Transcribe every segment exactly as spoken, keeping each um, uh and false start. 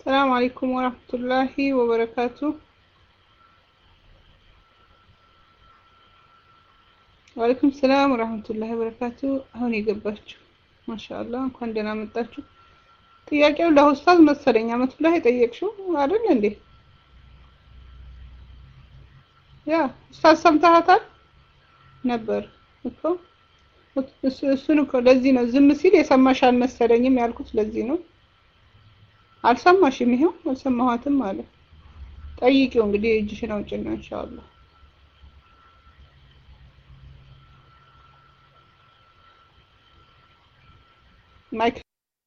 السلام عليكم ورحمة الله وبركاته. وعليكم السلام ورحمة الله وبركاته. አሁን የገባችሁ ማሻአላህ እንኳን ደህና መጣችሁ። ጥያቄው ለኡስታዝ መሰለኝ አመት ላይ ጠየቅሽው አይደል እንዴ? ያ ኡስታዝ ሰምተሃታል ነበር እኮ እሱን እኮ ለዚህ ነው ዝም ሲል የሰማሽ አልመሰለኝም ያልኩት ለዚህ ነው። አልሰማሽም? ይሄው አልሰማኋትም አለ። ጠይቂው እንግዲህ እጅሽን አውጭና ኢንሻአላህ ማይክ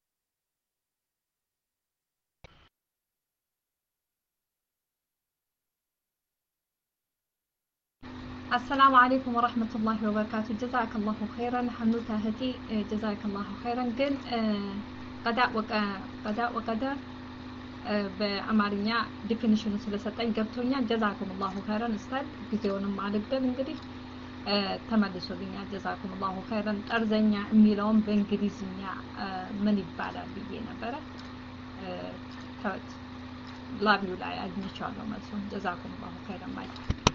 السلام عليكم ورحمة الله وبركاته. جزاك الله خيرا حنوتة هتي جزاك الله خيرا. قل قضاء قضاء وقدر بأمارينيا definition سلسلتين قبتونيا جزاكم الله خيرا. استاذ بيزيونم معلق ده انجدي تمدسوا لنا جزاكم الله خيرا. أرزنيا ميلون بإنجليزيا من يبالا بيجينا برا تات لا بيولا أدنى إن شاء الله مسون. جزاكم الله خيرا. باي.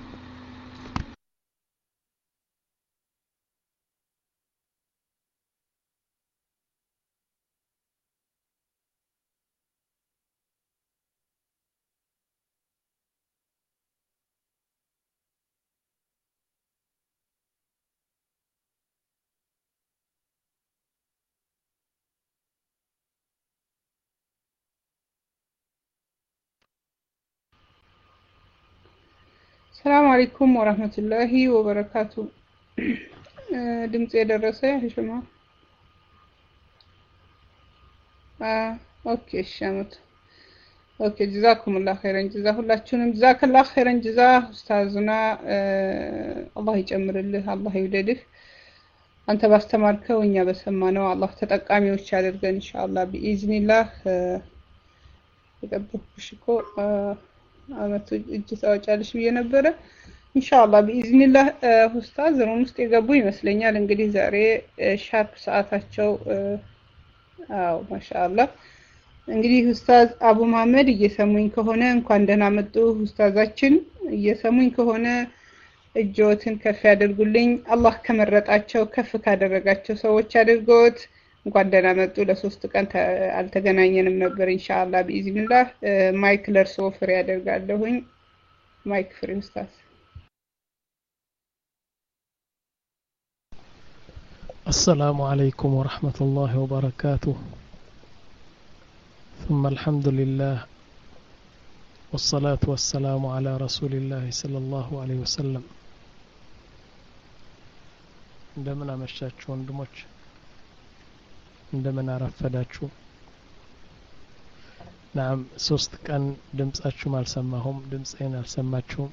السلام عليكم ورحمة الله وبركاته. ድምጽ የደረሰ ህሽማ አ ኦኬ ሻመት ኦኬ ጀዛኩም الله خيرا ጀዛ ሁላችሁንም ጀዛከላህ خيرا ጀዛ ኡስታዝና አላህ ይጨምርልህ አላህ ይውደድህ አንተ ባስተማርከው እኛ በሰማነው አላህ ተጠቃሚዎች ያድርገን ኢንሻአላህ بإذنillah ተቀበልኩሽ እኮ አመት እጅ ታወጫለሽ ብዬ ነበረ ኢንሻአላህ بإذنillah ኡስታዝ ሩም ውስጥ የገቡ ይመስለኛል እንግዲህ ዛሬ ሻርፕ ሰዓታቸው አው ማሻአላህ እንግዲህ ኡስታዝ አቡ መሐመድ እየሰሙኝ ከሆነ እንኳን ደህና መጡ ኡስታዛችን እየሰሙኝ ከሆነ እጆትን ከፍ ያድርጉልኝ አላህ ከመረጣቸው ከፍ ካደረጋቸው ሰዎች አድርጎት እንኳን ደህና መጡ ለሶስት ቀን አልተገናኘንም ነበር ኢንሻአላህ بإذنillah ማይክ ለርሶ ፍሬ ያደርጋለሁኝ ማይክ ፍሬ ኡስታዝ السلام عليكم ورحمة الله وبركاته ثم الحمد لله والصلاة والسلام على رسول الله صلى الله عليه وسلم እንደምን አመሻችሁ ወንድሞች እንደምን አረፈዳችሁ ናም ሶስት ቀን ድምጻችሁ አልሰማሁም ድምጼን አልሰማችሁም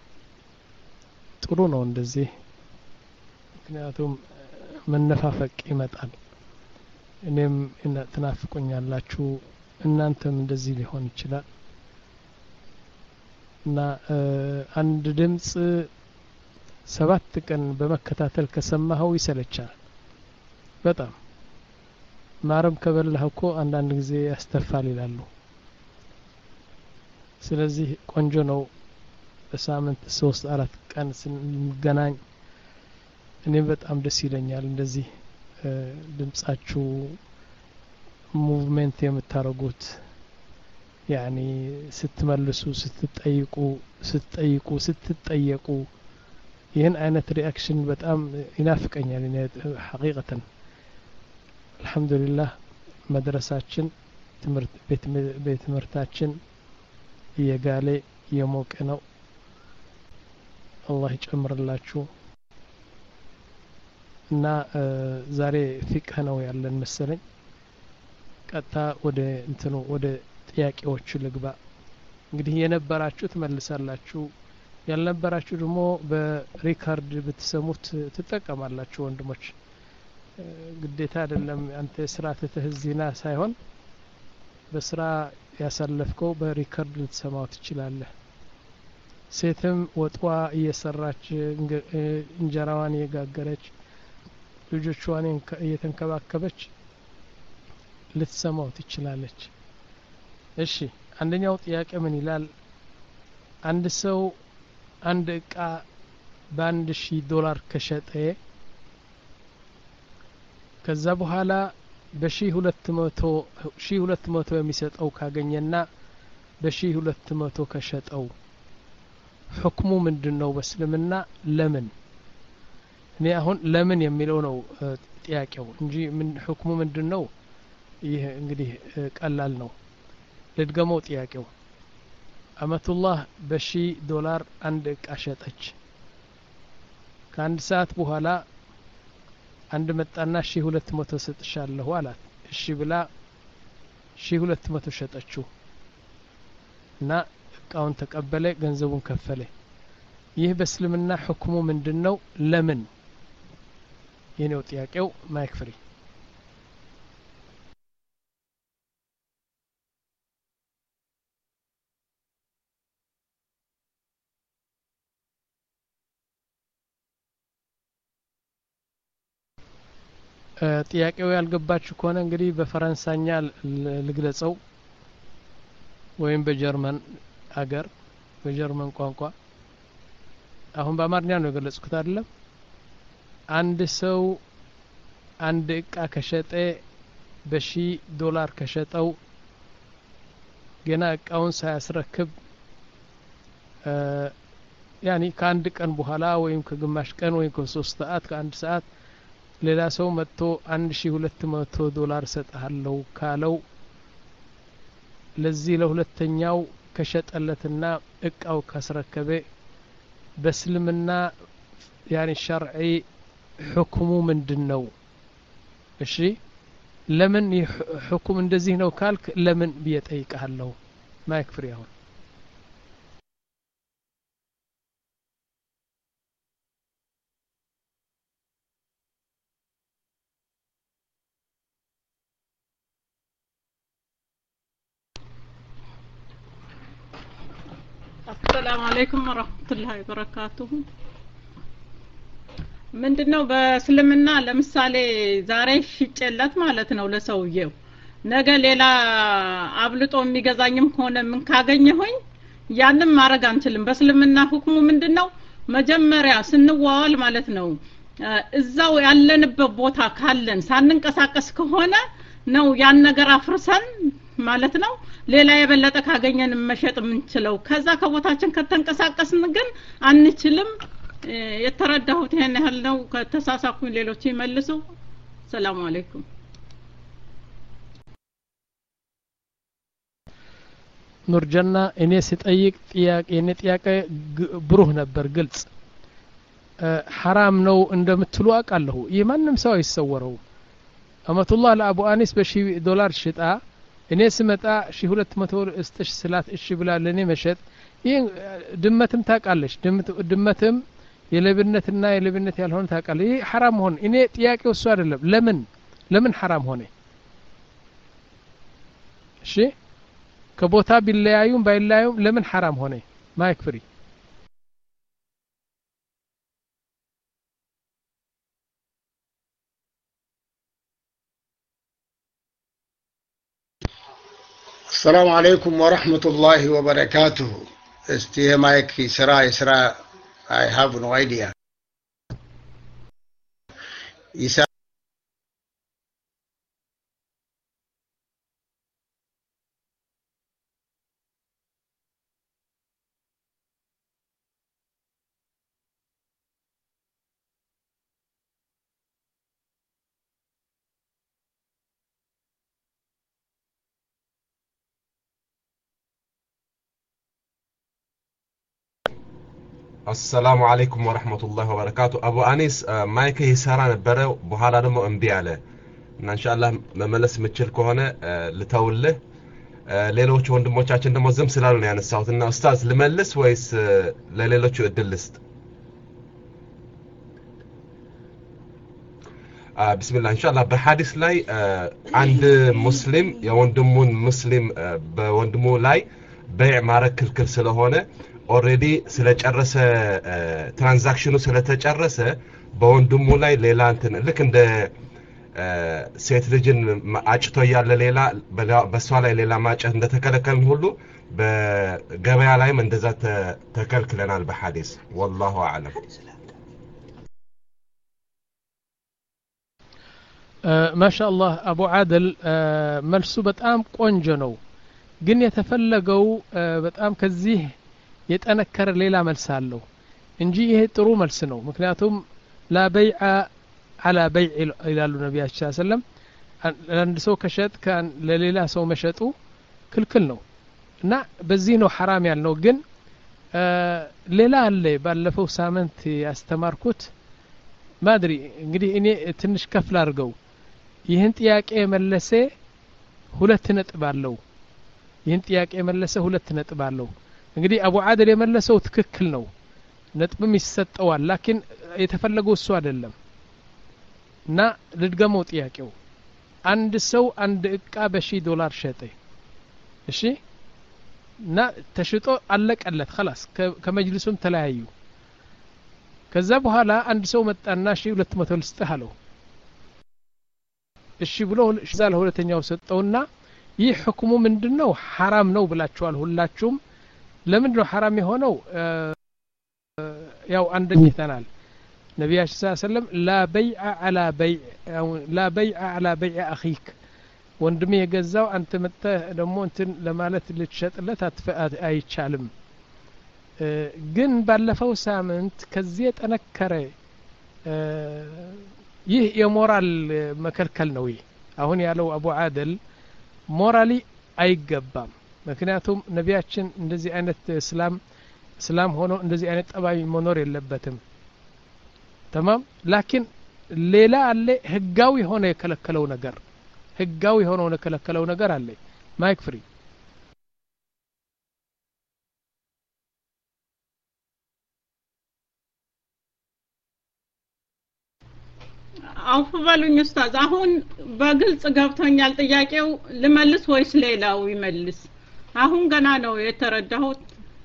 ጥሩ ነው እንደዚህ ምክንያቱም መነፋፈቅ ይመጣል እኔም ትናፍቁኛላችሁ እናንተም እንደዚህ ሊሆን ይችላል እና አንድ ድምጽ ሰባት ቀን በመከታተል ከሰማኸው ይሰለቻል በጣም ማረም ከበላህ እኮ አንዳንድ ጊዜ ያስተፋል ይላሉ ስለዚህ ቆንጆ ነው በሳምንት ሶስት አራት ቀን ስንገናኝ እኔ በጣም ደስ ይለኛል እንደዚህ ድምጻችሁ ሙቭመንት የምታረጉት ያኒ ስትመልሱ ስትጠይቁ ስትጠይቁ ስትጠየቁ ይህን አይነት ሪአክሽን በጣም ይናፍቀኛል እኔ ሐቂቀተን አልহামዱሊላህ መድረሳችን ትምህርት ቤት ትምህርታችን የጋለ የሞቀ ነው አላህ ይጨምርላችሁ እና ዛሬ ፊቅህ ነው ያለን መሰለኝ ቀጣ ወደ እንትኑ ወደ ጥያቄዎቹ ልግባ እንግዲህ የነበራችሁ ትመልሳላችሁ ያልነበራችሁ ደግሞ በሪካርድ ብትሰሙት ትጠቀማላችሁ ወንድሞች ግዴታ አይደለም አንተ ስራ ተተህዚና ሳይሆን በስራ ያሳለፍከው በሪካርድ ልትሰማው ትችላለህ ሴትም ወጥዋ እየሰራች እንጀራዋን የጋገረች ልጆቿን እየተንከባከበች ልትሰማው ትችላለች እሺ አንደኛው ጥያቄ ምን ይላል? አንድ ሰው አንድ እቃ በአንድ ሺህ ዶላር ከሸጠ ከዛ በኋላ በሺህ ሁለት መቶ ሺህ ሁለት መቶ የሚሰጠው ካገኘና በሺህ ሁለት መቶ ከሸጠው ሁክሙ ምንድነው በእስልምና? ለምን? እኔ አሁን ለምን የሚለው ነው ጥያቄው እንጂ ምን ሁክሙ ምንድነው? ይህ እንግዲህ ቀላል ነው። ልድገመው ጥያቄው። አመቱላህ በሺህ ዶላር አንድ እቃ ሸጠች። ከአንድ ሰዓት በኋላ አንድ መጣና ሺህ ሁለት መቶ ሰጥሻለሁ አላት። እሺ ብላ ሺህ ሁለት መቶ ሸጠችው እና እቃውን ተቀበለ፣ ገንዘቡን ከፈለ። ይህ በእስልምና ሁክሙ ምንድነው? ለምን? የኔው ጥያቄው። ማይክ ፍሪ። ጥያቄው ያልገባችሁ ከሆነ እንግዲህ በፈረንሳይኛ ልግለጸው ወይም በጀርመን አገር በጀርመን ቋንቋ። አሁን በአማርኛ ነው የገለጽኩት አይደለም? አንድ ሰው አንድ እቃ ከሸጠ በሺህ ዶላር ከሸጠው ገና እቃውን ሳያስረክብ ያኒ ከአንድ ቀን በኋላ ወይም ከግማሽ ቀን ወይም ከሶስት ሰዓት ከአንድ ሰዓት ሌላ ሰው መጥቶ አንድ ሺህ ሁለት መቶ ዶላር ሰጣለው ካለው ለዚህ ለሁለተኛው ከሸጠለትና እቃው ካስረከበ በእስልምና ያኒ ሸርዒ ሁክሙ ምንድነው? እሺ ለምን ሁክም እንደዚህ ነው ካልክ ለምን ብየጠይቃለሁ። ማይክ ፍሪ አሁን። السلام عليكم ورحمة الله وبركاته ምንድነው በእስልምና ለምሳሌ ዛሬ ሽጨለት ማለት ነው ለሰውየው ነገ ሌላ አብልጦ የሚገዛኝም ሆነ ምን ካገኘሁኝ ያንን ማረግ አንችልም። በእስልምና ሁክሙ ምንድነው? መጀመሪያ ስንዋዋል ማለት ነው እዛው ያለንበት ቦታ ካለን ሳንንቀሳቀስ ከሆነ ነው ያን ነገር አፍርሰን ማለት ነው ሌላ የበለጠ ካገኘን መሸጥ ምንችለው። ከዛ ከቦታችን ከተንቀሳቀስን ግን አንችልም። የተረዳሁት ይሄን ያህል ነው። ከተሳሳኩኝ ሌሎች ይመልሱ። ሰላም አለይኩም። ኑርጀና እኔ ሲጠይቅ ጥያቄ እኔ ጥያቄ ብሩህ ነበር፣ ግልጽ ሐራም ነው እንደምትሉ አውቃለሁ። የማንም ሰው አይሰወረው። አመቱላህ ለአቡ አኒስ በሺህ ዶላር ሽጣ እኔ ስመጣ ሺህ ሁለት መቶ እስጥሽ ስላት እሺ ብላ ለኔ መሸጥ ይሄ ድመትም ታውቃለች። ድመትም የለብነትና የለብነት ያልሆነ ታውቃለች። ይሄ ሐራም ሆነ። እኔ ጥያቄው እሱ አይደለም። ለምን ለምን ሐራም ሆነ? እሺ ከቦታ ቢለያዩም ባይለያዩም ለምን ሐራም ሆነ? ማይክ ፍሪ። السلام عليكم ورحمة الله وبركاته. استي مايك سرا سرا I have no idea. Isa السلام عليكم ورحمة الله وبركاته. أبو أنيس مايك يسارا نبرة بحالا دمو انبياله إن شاء الله مملس متشل كهنا لتوله ሌሎች ወንድሞቻችን ደግሞ ዝም ስላሉ ነው ያነሳሁትና ኡስታዝ ልመልስ ወይስ ለሌሎቹ እድል ልስጥ? ቢስሚላህ ኢንሻአላህ በሐዲስ ላይ አንድ ሙስሊም የወንድሙን ሙስሊም በወንድሙ ላይ በይዕ ማረግ ክልክል ስለሆነ ኦሬዲ ስለጨረሰ ትራንዛክሽኑ ስለተጨረሰ በወንድሙ ላይ ሌላ እንትን ልክ እንደ ሴት ልጅን አጭቶ ያለ ሌላ በሷ ላይ ሌላ ማጨት እንደተከለከልን ሁሉ በገበያ ላይም እንደዛ ተከልክለናል በሐዲስ والله اعلم ما شاء الله ابو عادل መልሱ በጣም ቆንጆ ነው ግን የተፈለገው በጣም ከዚህ የጠነከረ ሌላ መልስ አለው እንጂ ይሄ ጥሩ መልስ ነው ምክንያቱም لا بيع على بيع ይላሉ ነብያችን ሰለላሁ ዐለይሂ ወሰለም አንድ ሰው ከሸጥ ካን ለሌላ ሰው መሸጡ ክልክል ነው እና በዚህ ነው حرام ያልነው ግን ሌላ አለ ባለፈው ሳምንት ያስተማርኩት ማድሪ እንግዲህ እኔ ትንሽ ከፍል አድርገው ይህን ጥያቄ መለሰ ሁለት ነጥብ አለው ይህን ጥያቄ መለሰ ሁለት ነጥብ አለው እንግዲህ አቡ አደል የመለሰው ትክክል ነው ነጥብም ይሰጠዋል ላኪን የተፈለገው እሱ አይደለም እና ልድገመው ጥያቄው አንድ ሰው አንድ እቃ በሺ ዶላር ሸጠ እሺ እና ተሽጦ አለቀለት خلاص ከመጅልሱም ተለያዩ ከዛ በኋላ አንድ ሰው መጣና ሺ ሁለት መቶ ልስጥህ አለው እሺ ብሎ እዛ ለሁለተኛው ሰጠውና ይህ ህክሙ ምንድነው حرام ነው ብላችኋል ሁላችሁም ለምንድነው حرام የሆነው ያው አንደኝተናል ነብያችን ሰለላሁ ዐለይሂ ወሰለም لا بيع على بيع لا بيع على بيع اخيك ወንድሜ የገዛው አንተ መጣ ደሞ እንትን ለማለት ልትሸጥለት አይቻልም ግን ባለፈው ሳምንት ከዚህ የጠነከረ ይህ የሞራል መከልከል ነው ይህ አሁን ያለው አቡ አደል ሞራሊ አይገባም ምክንያቱም ነብያችን እንደዚህ አይነት እስላም እስላም ሆኖ እንደዚህ አይነት ጠባይ መኖር የለበትም تمام لكن ሌላ አለ ህጋዊ ሆነ የከለከለው ነገር ህጋዊ ሆኖ የከለከለው ነገር አለ ማይክ ፍሪ አውፍ በሉኝ ኡስታዝ አሁን በግልጽ ገብቶኛል ጥያቄው ልመልስ ወይስ ሌላው ይመልስ አሁን ገና ነው የተረዳሁት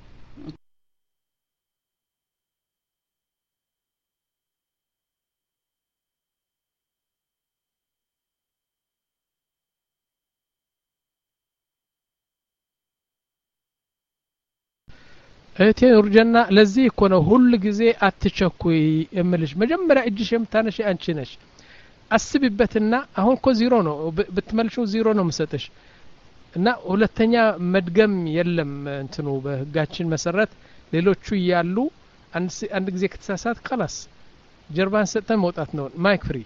እቴ ኡርጀና ለዚህ እኮ ነው ሁሉ ጊዜ አትቸኩይ እምልሽ መጀመሪያ እጅሽ የምታነሽ አንቺ ነሽ አስቢበትና አሁን እኮ ዜሮ ነው ብትመልሽው ዜሮ ነው መስጠሽ እና ሁለተኛ መድገም የለም እንትኑ በህጋችን መሰረት ሌሎቹ ያሉ አንድ አንድ ጊዜ ከተሳሳት خلاص ጀርባን ሰጠን መውጣት ነው ማይክ ፍሪ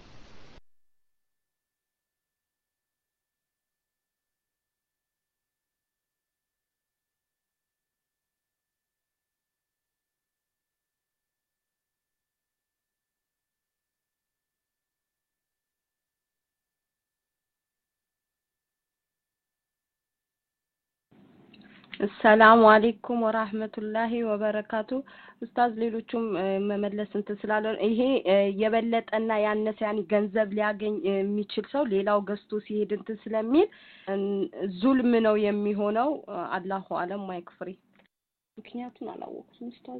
السلام عليكم ورحمة الله وبركاته ኡስታዝ ሌሎቹም መመለስ እንትን ስላለ ይሄ የበለጠ እና ያነሰ ያኒ ገንዘብ ሊያገኝ የሚችል ሰው ሌላው ገዝቶ ሲሄድ እንትን ስለሚል ዙልም ነው የሚሆነው አላሁ አለም ማይክፍሪ ምክንያቱም አላወቅኩም ኡስታዝ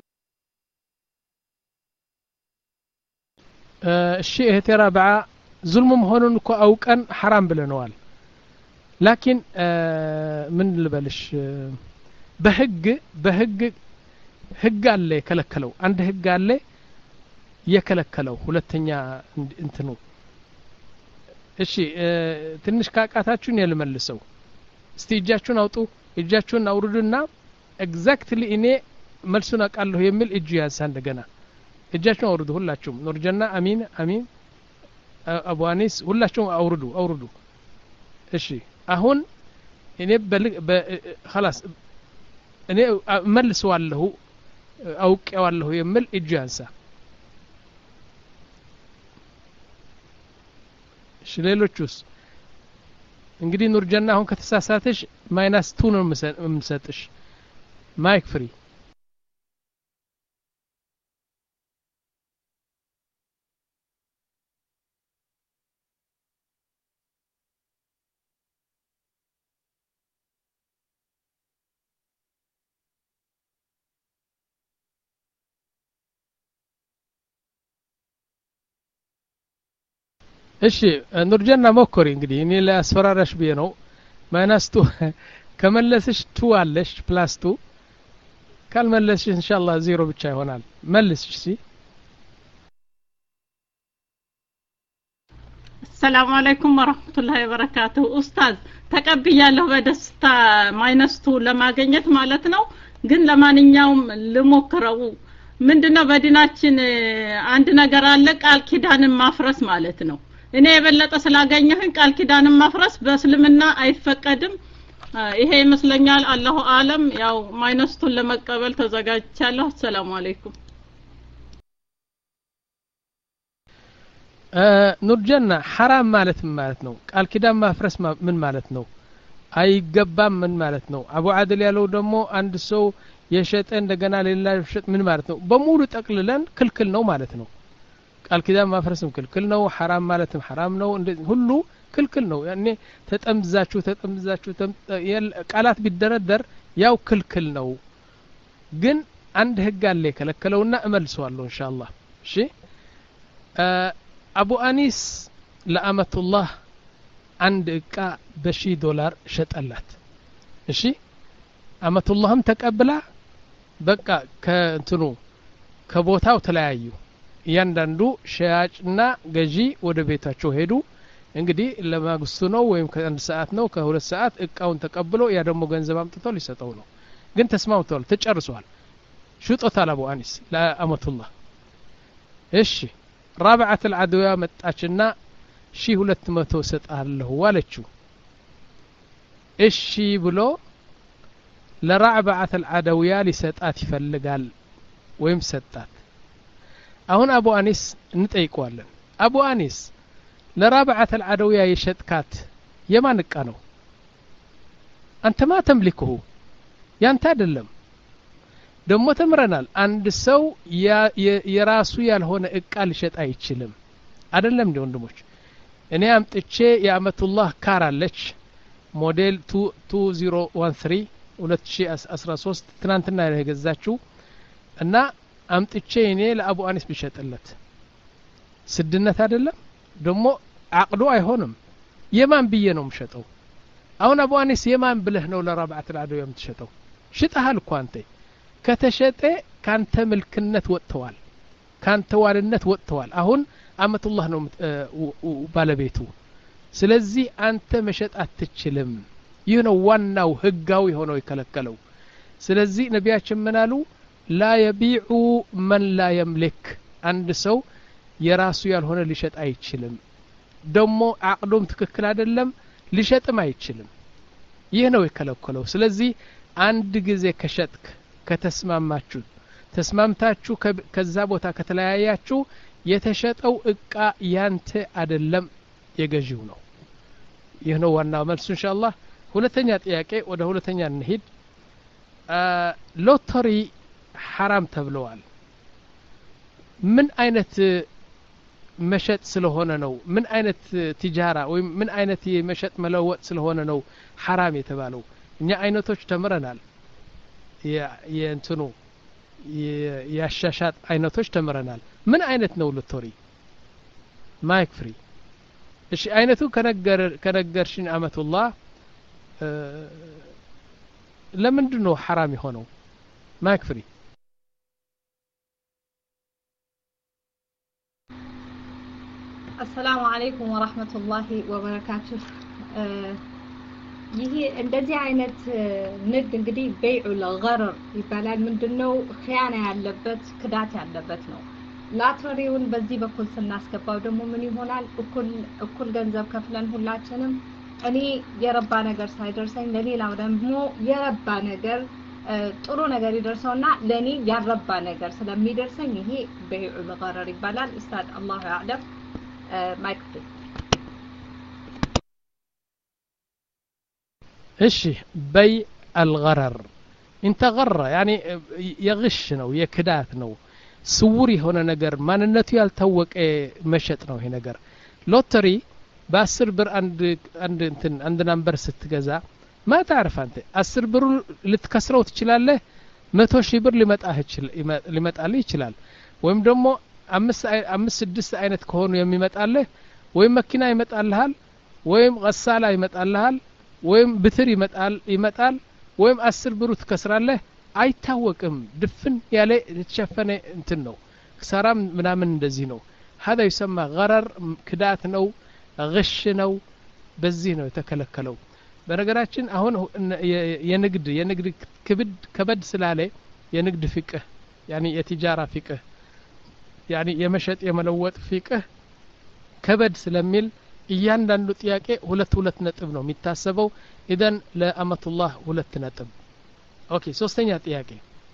እሺ እህቴ ረብዓ ዙልም መሆኑን እኮ አውቀን حرام ብለነዋል ላኪን ምን ልበልሽ በህግ በህግ ህግ አለ የከለከለው አንድ ህግ አለ የከለከለው ሁለተኛ እንትኑ እሺ ትንሽ ካቃታችሁን የልመልሰው እስቲ እጃችሁን አውጡ እጃችሁን አውርዱና ኤግዛክትሊ እኔ መልሱን አቃለሁ የሚል እጅ ያንሳ እንደገና እጃችሁን አውርዱ ሁላችሁም ኑርጀና አሚን አሚን አቡ አኒስ ሁላችሁም አውርዱ አውርዱ እሺ አሁን እኔ በ خلاص እኔ መልሰዋለሁ አውቀዋለሁ የሚል እጅ ያንሳ እሺ ሌሎቹስ እንግዲህ ኑርጀና አሁን ከተሳሳተሽ ማይነስ two ነው የምሰጥሽ ማይክ ፍሪ እሺ ኑርጀና ሞክሪ እንግዲህ እኔ ለአስፈራራሽ ብዬ ነው ማይነስ ቱ ከመለስሽ ቱ አለሽ ፕላስ ቱ ካልመለስሽ ኢንሻአላህ ዜሮ ብቻ ይሆናል መልስሽ ሲ ሰላም አለይኩም ወራህመቱላሂ ወበረካቱ ኡስታዝ ተቀብያለሁ በደስታ ማይነስ ቱ ለማግኘት ማለት ነው ግን ለማንኛውም ልሞክረው ምንድነው በዲናችን አንድ ነገር አለ ቃል ኪዳንን ማፍረስ ማለት ነው እኔ የበለጠ ስላገኘሁኝ ቃል ኪዳንን ማፍረስ በእስልምና አይፈቀድም ይሄ ይመስለኛል አላሁ አለም ያው ማይነስ ቱን ለመቀበል ተዘጋጅቻለሁ ሰላም አለይኩም ኑርጀና ሐራም ማለት ምን ማለት ነው ቃል ኪዳን ማፍረስ ምን ማለት ነው አይገባም ምን ማለት ነው አቡ አድል ያለው ደግሞ አንድ ሰው የሸጠ እንደገና ሌላ ሸጥ ምን ማለት ነው በሙሉ ጠቅልለን ክልክል ነው ማለት ነው ቃል ኪዳን ማፍረስም ክልክል ነው ሐራም ማለትም ሐራም ነው ሁሉ ክልክል ነው ያኔ ተጠምዛችሁ ተጠምዛችሁ ቃላት ቢደረደር ያው ክልክል ነው ግን አንድ ህግ አለ ከለከለውና እመልሰዋለሁ ኢንሻአላህ እሺ አቡ አኒስ ለአመቱላህ አንድ እቃ በሺ ዶላር ሸጠላት እሺ አመቱላህም ተቀብላ በቃ ከእንትኑ ከቦታው ተለያዩ እያንዳንዱ ሸያጭና ገዢ ወደ ቤታቸው ሄዱ እንግዲህ ለማግስቱ ነው ወይም ከአንድ ሰዓት ነው ከሁለት ሰዓት እቃውን ተቀብሎ ያ ደግሞ ገንዘብ አምጥተው ሊሰጠው ነው ግን ተስማምተዋል ተጨርሷል ሽጦታል አቡ አኒስ ለአመቱላህ እሺ رابعة العدوية متاچنا شي ሁለት መቶ ሰጣለሁ አለችው እሺ ብሎ ለራዕባዓት العدوية ሊሰጣት ይፈልጋል ወይም ሰጣት አሁን አቡ አኒስ እንጠይቀዋለን አቡ አኒስ ለራብዓት العدوية የሸጥካት የማን እቃ ነው አንተ ማ ተምልኩሁ ያንተ አይደለም ደሞ ተምረናል አንድ ሰው የራሱ ያልሆነ እቃ ሊሸጥ አይችልም አይደለም እንደ ወንድሞች እኔ አምጥቼ የአመቱላህ ካር አለች ሞዴል ሁለት ሺህ አስራ ሶስት ትናንትና የገዛችው እና አምጥቼ እኔ ለአቡ አኒስ ቢሸጥለት ስድነት አይደለም ደሞ አቅዶ አይሆንም የማን ብዬ ነው የምሸጠው አሁን አቡ አኒስ የማን ብለህ ነው ለራብዓት العدوية የምትሸጠው ሽጣሃል እኮ አንተ ከተሸጠ ካንተ ምልክነት ወጥተዋል ካንተ ዋልነት ወጥተዋል አሁን አመቱላህ ነው ባለቤቱ ስለዚህ አንተ መሸጥ አትችልም ይህ ነው ዋናው ህጋዊ ሆኖ ይከለከለው ስለዚህ ነቢያችን ምናሉ ላ የቢዑ መን ላ የምልክ አንድ ሰው የራሱ ያልሆነ ሊሸጥ አይችልም ደሞ አቅዶም ትክክል አይደለም ሊሸጥም አይችልም ይህ ነው ይከለከለው ስለዚህ አንድ ጊዜ ከሸጥክ ከተስማማችሁ ተስማምታችሁ ከዛ ቦታ ከተለያያችሁ የተሸጠው እቃ ያንተ አይደለም የገዢው ነው ይህ ነው ዋናው መልስ ኢንሻአላህ ሁለተኛ ጥያቄ ወደ ሁለተኛ እንሂድ ሎተሪ حرام ተብለዋል ምን አይነት መሸጥ ስለሆነ ነው ምን አይነት ትጃራ ወይ ምን አይነት የመሸጥ መለወጥ ስለሆነ ነው حرام የተባለው እኛ አይነቶች ተምረናል የእንትኑ ያሻሻጥ አይነቶች ተምረናል ምን አይነት ነው ሎተሪ ማይክ ፍሪ እሺ አይነቱ ከነገር ከነገርሽን አመቱላህ ለምንድን ነው حرام የሆነው ማይክ ፍሪ السلام عليكم ورحمة الله وبركاته ይሄ እንደዚህ አይነት ንግድ እንግዲህ በይዑ ለገረር ይባላል ምንድነው ኺያና ያለበት ክዳት ያለበት ነው ላተሪውን በዚህ በኩል ስናስገባው ደግሞ ምን ይሆናል እኩል እኩል ገንዘብ ከፍለን ሁላችንም እኔ የረባ ነገር ሳይደርሰኝ ለሌላው ደግሞ የረባ ነገር ጥሩ ነገር ይደርሰውና ለኔ ያረባ ነገር ስለሚደርሰኝ ይሄ በይዑ ለገረር ይባላል ኡስታዝ አላሁ ያዕለም ማይክ እሺ በይ الغرر انت غر يعني يغش ነው የክዳት ነው ስውር የሆነ ነገር ማንነቱ ያልታወቀ መሸጥ ነው ይሄ ነገር ሎተሪ በ10 ብር አንድ አንድ እንትን አንድ ነምበር ስትገዛ ما تعرف انت አስር ብር ልትከስረው ትችላለህ መቶ ሺህ ብር ሊመጣህ ይችላል ሊመጣልህ ይችላል ወይም ደግሞ አምስት አምስት ስድስት አይነት ከሆኑ የሚመጣልህ ወይም መኪና ይመጣልሃል ወይም ገሳላ ይመጣልሃል ወይም ብትር ይመጣል ይመጣል ወይም አስር ብሩ ትከስራለህ አይታወቅም ድፍን ያለ የተሸፈነ እንትን ነው ክሳራም ምናምን እንደዚህ ነው هذا يسمى غرر ክዳት ነው غش ነው በዚህ ነው የተከለከለው በነገራችን አሁን የንግድ የንግድ ክብድ ከበድ ስላለ የንግድ ፍቅህ يعني የቲጃራ ፍቅህ يعني የመሸጥ የመለወጥ ፍቅህ ከበድ ስለሚል እያንዳንዱ ጥያቄ ሁለት ሁለት ነጥብ ነው የሚታሰበው ኢደን ለአመቱላህ ሁለት ነጥብ ኦኬ ሶስተኛ ጥያቄ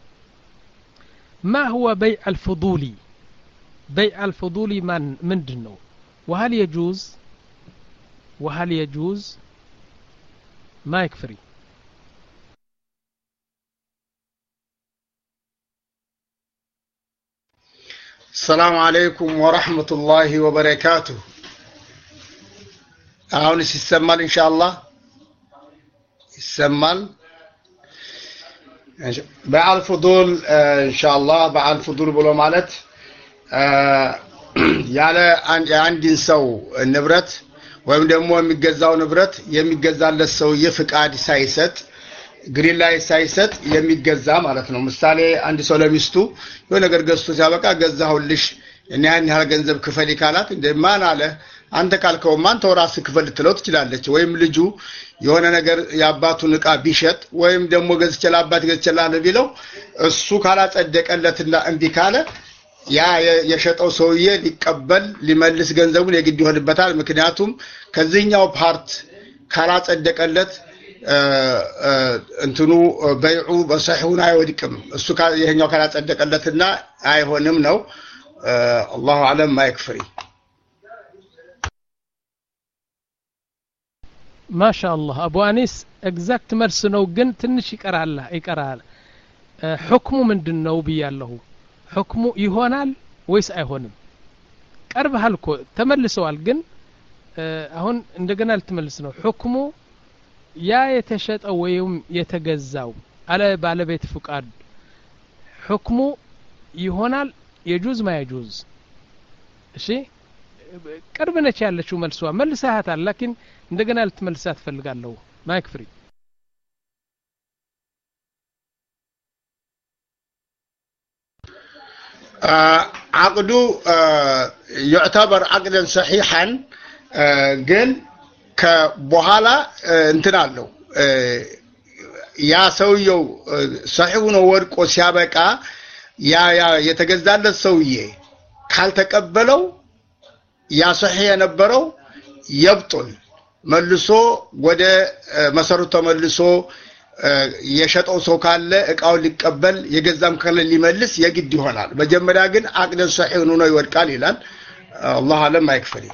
ما هو بيع الفضولي بيع الفضولي من ምንድነው وهل يجوز وهل يجوز ما يكفري السلام عليكم ورحمة الله وبركاته አሁን ሲሰማል ኢንሻአላህ ይሰማል በዓል ፍዱል ኢንሻአላህ በዓል ፍዱል ብሎ ማለት ያለ አንድ ሰው ንብረት ወይም ደግሞ የሚገዛው ንብረት የሚገዛለት ሰው የፍቃድ ሳይሰጥ ግሪን ላይ ሳይሰጥ የሚገዛ ማለት ነው ምሳሌ አንድ ሰው ለሚስቱ የሆነ ነገር ገዝቶ ሲያበቃ ገዛሁልሽ እኔ ያን ያህል ገንዘብ ክፈል ይካላት እንደማን አለ አንተ ካልከው ማን ተወራስ ክፈል ትለው ትችላለች ወይም ልጁ የሆነ ነገር ያባቱን ዕቃ ቢሸጥ ወይም ደግሞ ገዝቸላ አባት ገዝቸላ ቢለው እሱ ካላጸደቀለትና እንቢ ካለ ያ የሸጠው ሰውዬ ሊቀበል ሊመልስ ገንዘቡን የግድ ይሆንበታል ምክንያቱም ከዚህኛው ፓርት ካላጸደቀለት እንትኑ በይዑ በሰሂሁን አይወድቅም እሱ ይሄኛው ካላጸደቀለትና አይሆንም ነው አላሁ አለም ማይክፍሪ ما شاء الله ابو انيس اكزاكت መልስ ነው ግን ትንሽ ይቀራል ይቀራል حكሙ ምንድነው ብያለሁ حكሙ ይሆናል ወይስ አይሆንም ቀርበሃል እኮ ተመልሰዋል ግን አሁን እንደገና ልትመልስ ነው حكሙ ያ የተሸጠው ወይም የተገዛው አለ ባለቤት ፍቃድ حكሙ ይሆናል يجوز ما يجوز እሺ ቅርብ ነች ያለችው መልሷ መልሰሃታል لكن እንደገና ልትመልሳት ፈልጋለሁ ማይክ ፍሪ عقد يعتبر عقدا صحيحا ግን ከበኋላ እንትን አለው ያ ሰውየው صحيح ነው ወድቆ ሲያበቃ ያ ያ የተገዛለት ሰውዬ ካልተቀበለው ያ صحيح የነበረው يبطل መልሶ ወደ መሰረቱ ተመልሶ የሸጠው ሰው ካለ እቃው ሊቀበል የገዛም ካለ ሊመልስ የግድ ይሆናል መጀመሪያ ግን አቅደን صحيح ነው ይወድቃል ይላል አላህ አለም አይክፈሪ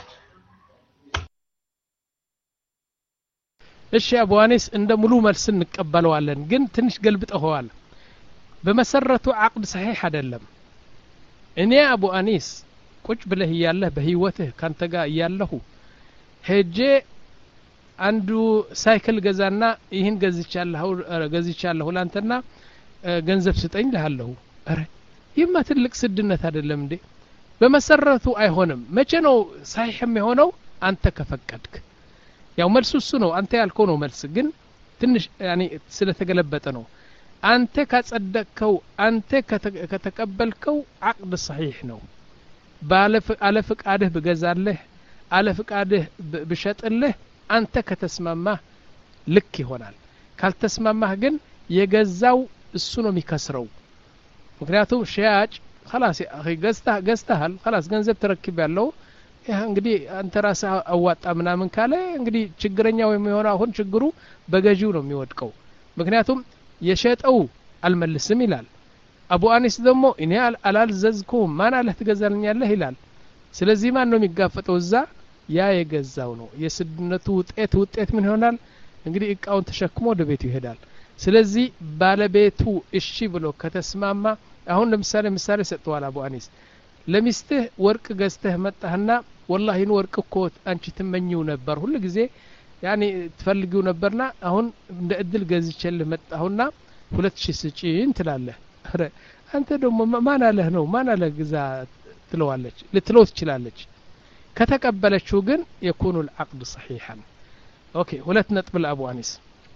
እሺ አቡ አኒስ እንደ ሙሉ መልስ እንቀበለዋለን ግን ትንሽ ገልብጠዋል በመሰረቱ አቅድ صحيح አይደለም እኔ አቡ አኒስ ቁጭ ብለህ ያለህ በህይወትህ ካንተ ጋር ያለሁ ሄጄ አንዱ ሳይክል ገዛና ይሄን ገዝቻለሁ ገዝቻለሁ ላንተና ገንዘብ ስጠኝ ለሃለሁ አረ ይማ ትልቅ ስድነት አይደለም እንዴ በመሰረቱ አይሆንም መቼ ነው صحيح የሚሆነው አንተ ከፈቀድክ ያው መልሱ እሱ ነው አንተ ያልከው ነው መልስ ግን ትንሽ ያኒ ስለተገለበጠ ነው አንተ ካጸደቅከው አንተ ከተቀበልከው عقد صحيح ነው ባለ ፍቃድህ በገዛለህ አለ ፍቃድህ በሸጥልህ አንተ ከተስማማህ ልክ ይሆናል ካልተስማማህ ግን የገዛው እሱ ነው የሚከስረው ምክንያቱም ሻጭ خلاص اخي ገዝታ ገዝታል خلاص ገንዘብ ተረክብ ያለው ያ እንግዲህ አንተ ራስህ አዋጣ ምናምን ካለ እንግዲህ ችግረኛው የሚሆነው አሁን ችግሩ በገዢው ነው የሚወድቀው ምክንያቱም የሸጠው አልመልስም ይላል አቡ አኒስ ደግሞ እኔ አላልዘዝኩም ማን አለ ትገዛልኛለህ ይላል ስለዚህ ማን ነው የሚጋፈጠው እዛ ያ የገዛው ነው የስድነቱ ውጤት ውጤት ምን ይሆናል እንግዲህ እቃውን ተሸክሞ ወደ ቤቱ ይሄዳል ስለዚህ ባለቤቱ እሺ ብሎ ከተስማማ አሁን ለምሳሌ ምሳሌ ሰጥቷል አቡ አኒስ ለሚስትህ ወርቅ ገዝተህ መጣህና والله ነው ወርቅ እኮ አንቺ ትመኚው ነበር ሁሉ ጊዜ ያኒ ትፈልጊው ነበርና አሁን እንደ እድል ገዝቼልህ መጣሁና ሁለት ሺህ ስጪኝ ትላለህ አረ አንተ ደግሞ ማን አለህ ነው ማን አለ ግዛ ትለዋለች ልትለው ትችላለች ከተቀበለችው ግን يكون العقد صحيحا ኦኬ ሁለት ነጥብ ለአቡ አኒስ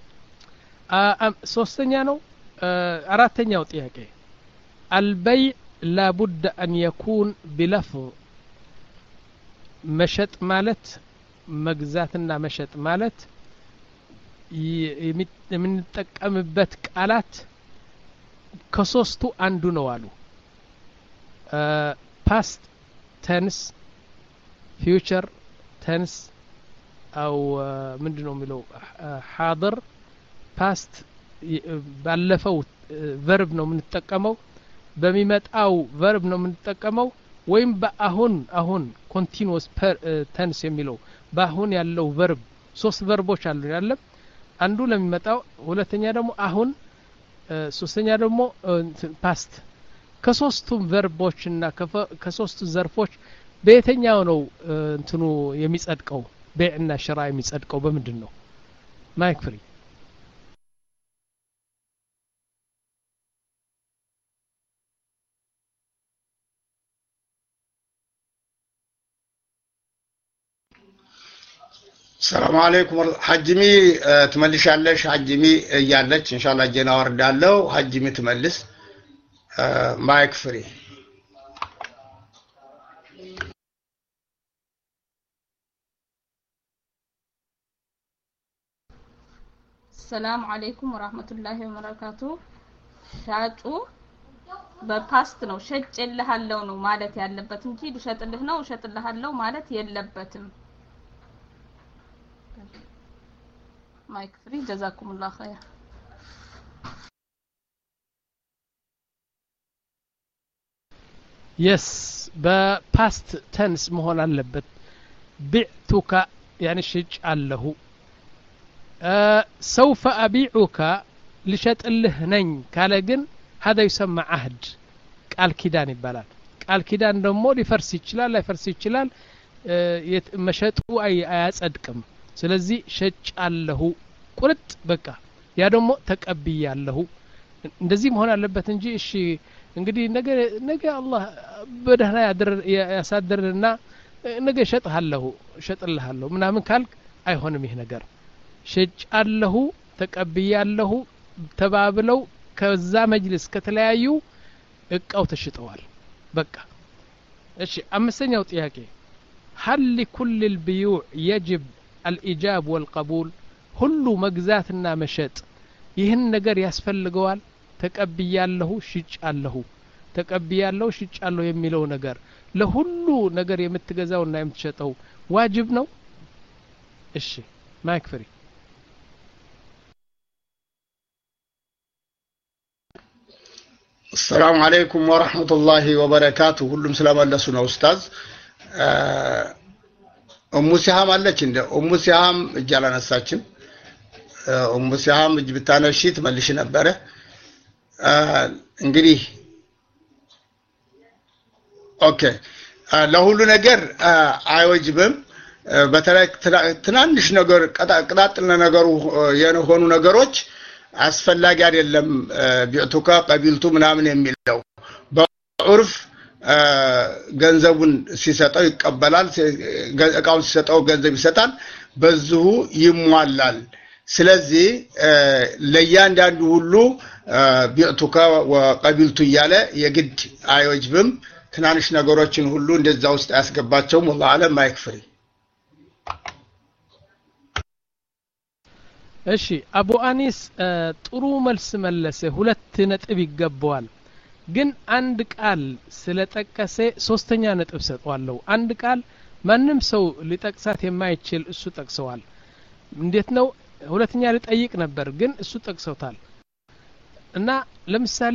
ሶስተኛ ነው አራተኛው ጥያቄ البيع لا بد أن يكون بلفظ መሸጥ ማለት መግዛትና መሸጥ ማለት የምንጠቀምበት ቃላት ከሶስቱ አንዱ ነው አሉ past tense future tense أو ምንድነው የሚለው حاضر past ባለፈው verb ነው የምንጠቀመው በሚመጣው verb ነው የምንጠቀመው ወይም በአሁን አሁን continuous tense የሚለው በአሁን ያለው verb ሶስት verboች አሉ ያለም አንዱ ለሚመጣው ሁለተኛ ደግሞ አሁን ሶስተኛ ደግሞ past ከሶስቱም verboች እና ከሶስቱ ዘርፎች በየትኛው ነው እንትኑ የሚጸድቀው በእና ሽራ የሚጸድቀው በምንድነው ማይክ ፍሪ ሰላም አለይኩም ሐጅሚ ትመልሻለሽ ሐጅሚ እያለች ኢንሻአላህ ጀና ወርዳለው ሐጅሚ ትመልስ ማይክ ፍሪ ሰላም አለይኩም ወራህመቱላሂ ወበረካቱ ሻጩ በፓስት ነው ሸጭልሃለው ነው ማለት ያለበት እንጂ ልሸጥልህ ነው ሸጥልሃለው ማለት የለበትም ማይክ ፍሪ ጀዛኩሙላህ ኸይር yes በፓስት tense መሆን አለበት بعتك يعني ሽጭ አለሁ سوف أبيعك لشطልህ ነኝ ካለ ግን هذا يسمى عهد ቃል ኪዳን ይባላል ቃል ኪዳን ደግሞ ሊፈርስ ይችላል ላይፈርስ ይችላል መሸጡ አያጸድቅም ስለዚህ ሸጭ አለሁ ቁርጥ በቃ ያ ደግሞ ተቀብያለሁ እንደዚህ መሆን አለበት እንጂ እሺ እንግዲህ ነገ ነገ አላህ በደህና ያሳድርና ነገ ሸጥሃለሁ ሸጥልሃለሁ ምናምን ካልክ አይሆንም ይሄ ነገር ሸጭ አለሁ ተቀብያለሁ ተባብለው ከዛ መጅልስ ከተለያዩ እቃው ተሽጠዋል በቃ እሺ አምስተኛው ጥያቄ هل لكل البيوع يجب الإجاب والقبول ሁሉ መግዛትና መሸጥ ይህን ነገር ያስፈልገዋል ተቀብያለሁ ሽጫለሁ ተቀብያለሁ ሽጫለሁ የሚለው ነገር ለሁሉ ነገር የምትገዛውና የምትሸጠው ዋጅብ ነው እሺ ማይክ ፍሪ السلام عليكم ورحمة الله وبركاته ሁሉም ስለመለሱ ነው ኡስታዝ ኡሙ ሲሃም አለች እንደ ኡሙ ሲሃም እጃላ ነሳችን ኡሙ ሲሃም እጅ ብታነሺ ትመልሽ ነበር እንግዲህ ኦኬ ለሁሉ ነገር አይወጅብም በተለይ ትናንሽ ነገር ቀጣጥልና ነገሩ የሆኑ ነገሮች አስፈላጊ አይደለም ቢዕቱካ ቀቢልቱ ምናምን የሚለው በዑርፍ ገንዘቡን ሲሰጠው ይቀበላል እቃውን ሲሰጠው ገንዘብ ይሰጣል በዚሁ ይሟላል ስለዚህ ለያንዳንዱ ሁሉ ቢዕቱካ ወቀቢልቱ ያለ የግድ አይወጅብም ትናንሽ ነገሮችን ሁሉ እንደዛ ውስጥ ያስገባቸው والله አለም ማይክፍሪ እሺ አቡ አኒስ ጥሩ መልስ መለሰ ሁለት ነጥብ ይገባዋል ግን አንድ ቃል ስለጠቀሰ ሶስተኛ ነጥብ ሰጥዋለሁ አንድ ቃል ማንም ሰው ሊጠቅሳት የማይችል እሱ ጠቅሰዋል እንዴት ነው ሁለተኛ ሊጠይቅ ነበር ግን እሱ ጠቅሰውታል እና ለምሳሌ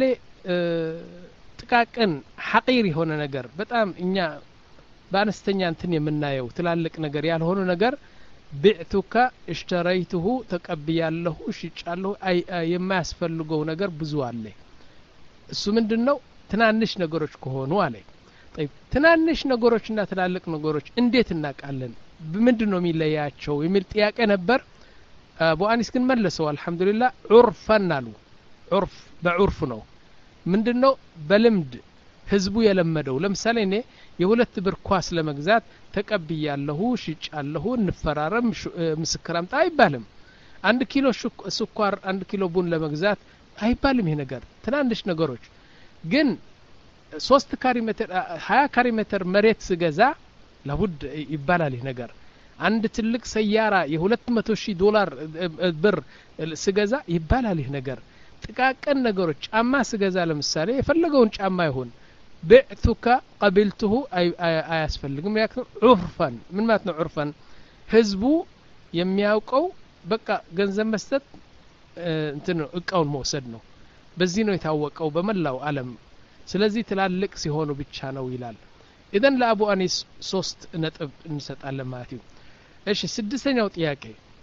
ጥቃቅን ሐቂር የሆነ ነገር በጣም እኛ በአነስተኛ እንትን የምናየው ትላልቅ ነገር ያልሆነ ነገር بعتك اشتريته ተቀብያለሁ ሽጫለሁ የማያስፈልገው ነገር ብዙ አለ እሱ ምንድነው ትናንሽ ነገሮች ከሆኑ አለ طيب ትናንሽ ነገሮችና ትላልቅ ነገሮች እንዴት እናቃለን ምንድነው የሚለያቸው የሚል ጥያቄ ነበር አቡ አኒስ ግን መለሰው አልহামዱሊላህ ዑርፈን አሉ ዑርፍ በዑርፍ ነው ምንድነው በልምድ ህዝቡ የለመደው ለምሳሌ እኔ የሁለት ብር ኳስ ለመግዛት ተቀብያለሁ ሽጫለሁ እንፈራረም ምስክር አምጣ አይባልም አንድ ኪሎ ስኳር አንድ ኪሎ ቡን ለመግዛት አይባልም ይሄ ነገር ትናንሽ ነገሮች ግን ሶስት ካሪ ሜትር ሀያ ካሪ ሜትር መሬት ስገዛ ለቡድ ይባላል ይሄ ነገር አንድ ትልቅ ሰያራ የ200 ሺህ ዶላር ብር ስገዛ ይባላል ይሄ ነገር ጥቃቅን ነገሮች ጫማ ስገዛ ለምሳሌ የፈለገውን ጫማ ይሁን بعتك قبلته اي አያስፈልግም ያክል ዑርፈን ምን ማለት ነው ዑርፈን ህዝቡ የሚያውቀው በቃ ገንዘብ መስጠት እንትን እቃውን መውሰድ ነው በዚህ ነው የታወቀው በመላው ዓለም ስለዚህ ትላልቅ ሲሆኑ ብቻ ነው ይላል ኢደን ለአቡ አኒስ ሶስት ነጥብ እንሰጣለን ማለት ነው እሺ ስድስተኛው ጥያቄ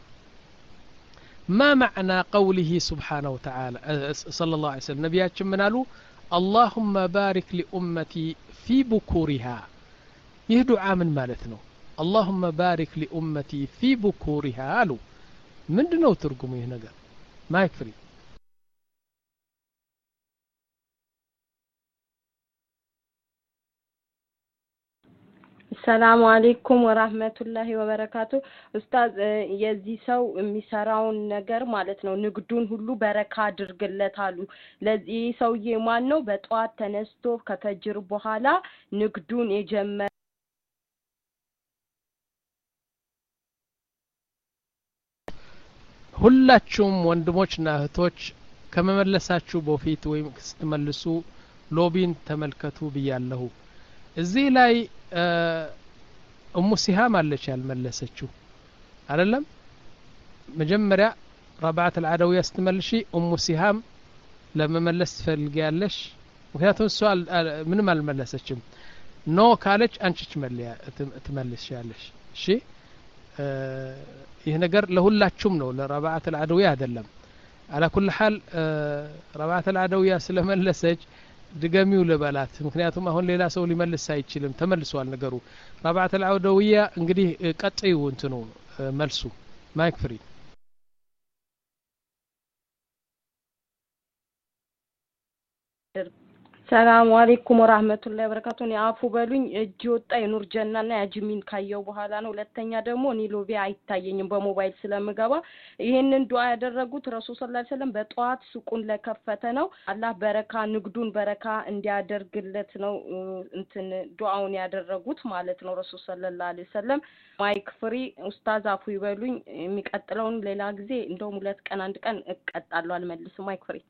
ما معنى قوله سبحانه وتعالى صلى الله عليه وسلم نبياتنا منالو اللهم بارك لأمتي في بكورها يهدو عامل مالتنا اللهم بارك لأمتي في بكورها قالوا من دنو ترقموا هنا ما يكفري السلام عليكم ورحمة الله وبركاته أستاذ የዚህ ሰው የሚሰራውን ነገር ማለት ነው ንግዱን ሁሉ በረካ አድርግለት አሉ ለዚህ ሰውዬ ማን ነው በጧት ተነስቶ ከፈጅር በኋላ ንግዱን የጀመረ ሁላችሁም ወንድሞችና እህቶች ከመመለሳችሁ በፊት ወይም ስትመልሱ ሎቢን ተመልከቱ ብያለሁ እዚህ ላይ እሙ ሲሃም አለች ያልመለሰችው አይደለም መጀመሪያ ረባዓት العدوية ስትመልሺ እሙ ሲሃም ለመመለስ ትፈልጊያለሽ ምክንያቱም እሷ ምንም አልመለሰችም ኖ ካለች አንቺ ትመልሺያለሽ እሺ ይሄ ነገር ለሁላችሁም ነው ለረባዓት العدوية አይደለም على كل حال ረባዓት العدوية ስለመለሰች ድገሚው ለባላት ምክንያቱም አሁን ሌላ ሰው ሊመልስ አይችልም ተመልሷል ነገሩ ረባዓት العدوية እንግዲህ ቀጥዩ እንትኑ መልሱ ማይክ ፍሪ ሰላም አለይኩም ወራህመቱላሂ ወበረካቱሁ ያፉ በሉኝ እጅ ወጣ የኑር ጀናና ያጅሚን ካየው በኋላ ነው ሁለተኛ ደግሞ እኔ ሎቢ አይታየኝም በሞባይል ስለምገባ ይሄንን ዱዓ ያደረጉት ረሱል ሰለላሁ ዐለይሂ ወሰለም በጧት ሱቁን ለከፈተ ነው አላህ በረካ ንግዱን በረካ እንዲያደርግለት ነው እንትን ዱዓውን ያደረጉት ማለት ነው ረሱል ሰለላሁ ዐለይሂ ወሰለም ማይክ ፍሪ ኡስታዝ አፉ ይበሉኝ የሚቀጥለውን ሌላ ጊዜ እንደውም ሁለት ቀን አንድ ቀን እቀጣለሁ አልመልስም ማይክ ፍሪ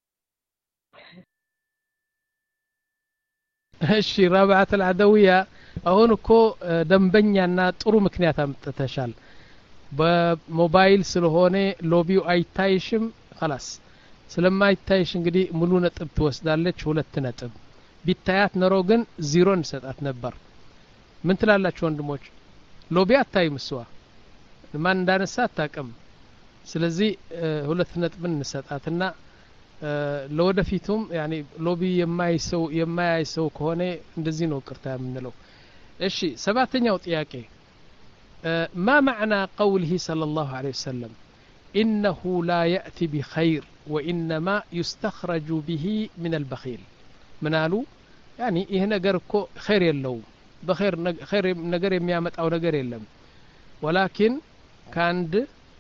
እሺ ረባዓት العدوية አሁን እኮ ደንበኛና ጥሩ ምክንያት አምጥተሻል በሞባይል ስለሆነ ሎቢው አይታይሽም خلاص ስለማይታይሽ እንግዲህ ሙሉ ነጥብ ትወስዳለች ሁለት ነጥብ ቢታያት ኖሮ ግን ዜሮ እንሰጣት ነበር ምን ትላላችሁ ወንድሞች ሎቢ አታይም እሷ ማን እንዳነሳ አታውቅም ስለዚህ ሁለት ነጥብ እንሰጣትና ለወደፊቱም ያኒ ሎቢ የማይሰው የማይሰው ከሆነ እንደዚህ ነው ቅርታ የምንለው እሺ ሰባተኛው ጥያቄ ما معنى قوله صلى الله عليه وسلم إنه لا يأتي بخير وإنما يستخرج به من البخيل منالو يعني إيه نجر كو خير يلو بخير خير نجر يميامت أو نجر يلم ولكن كاند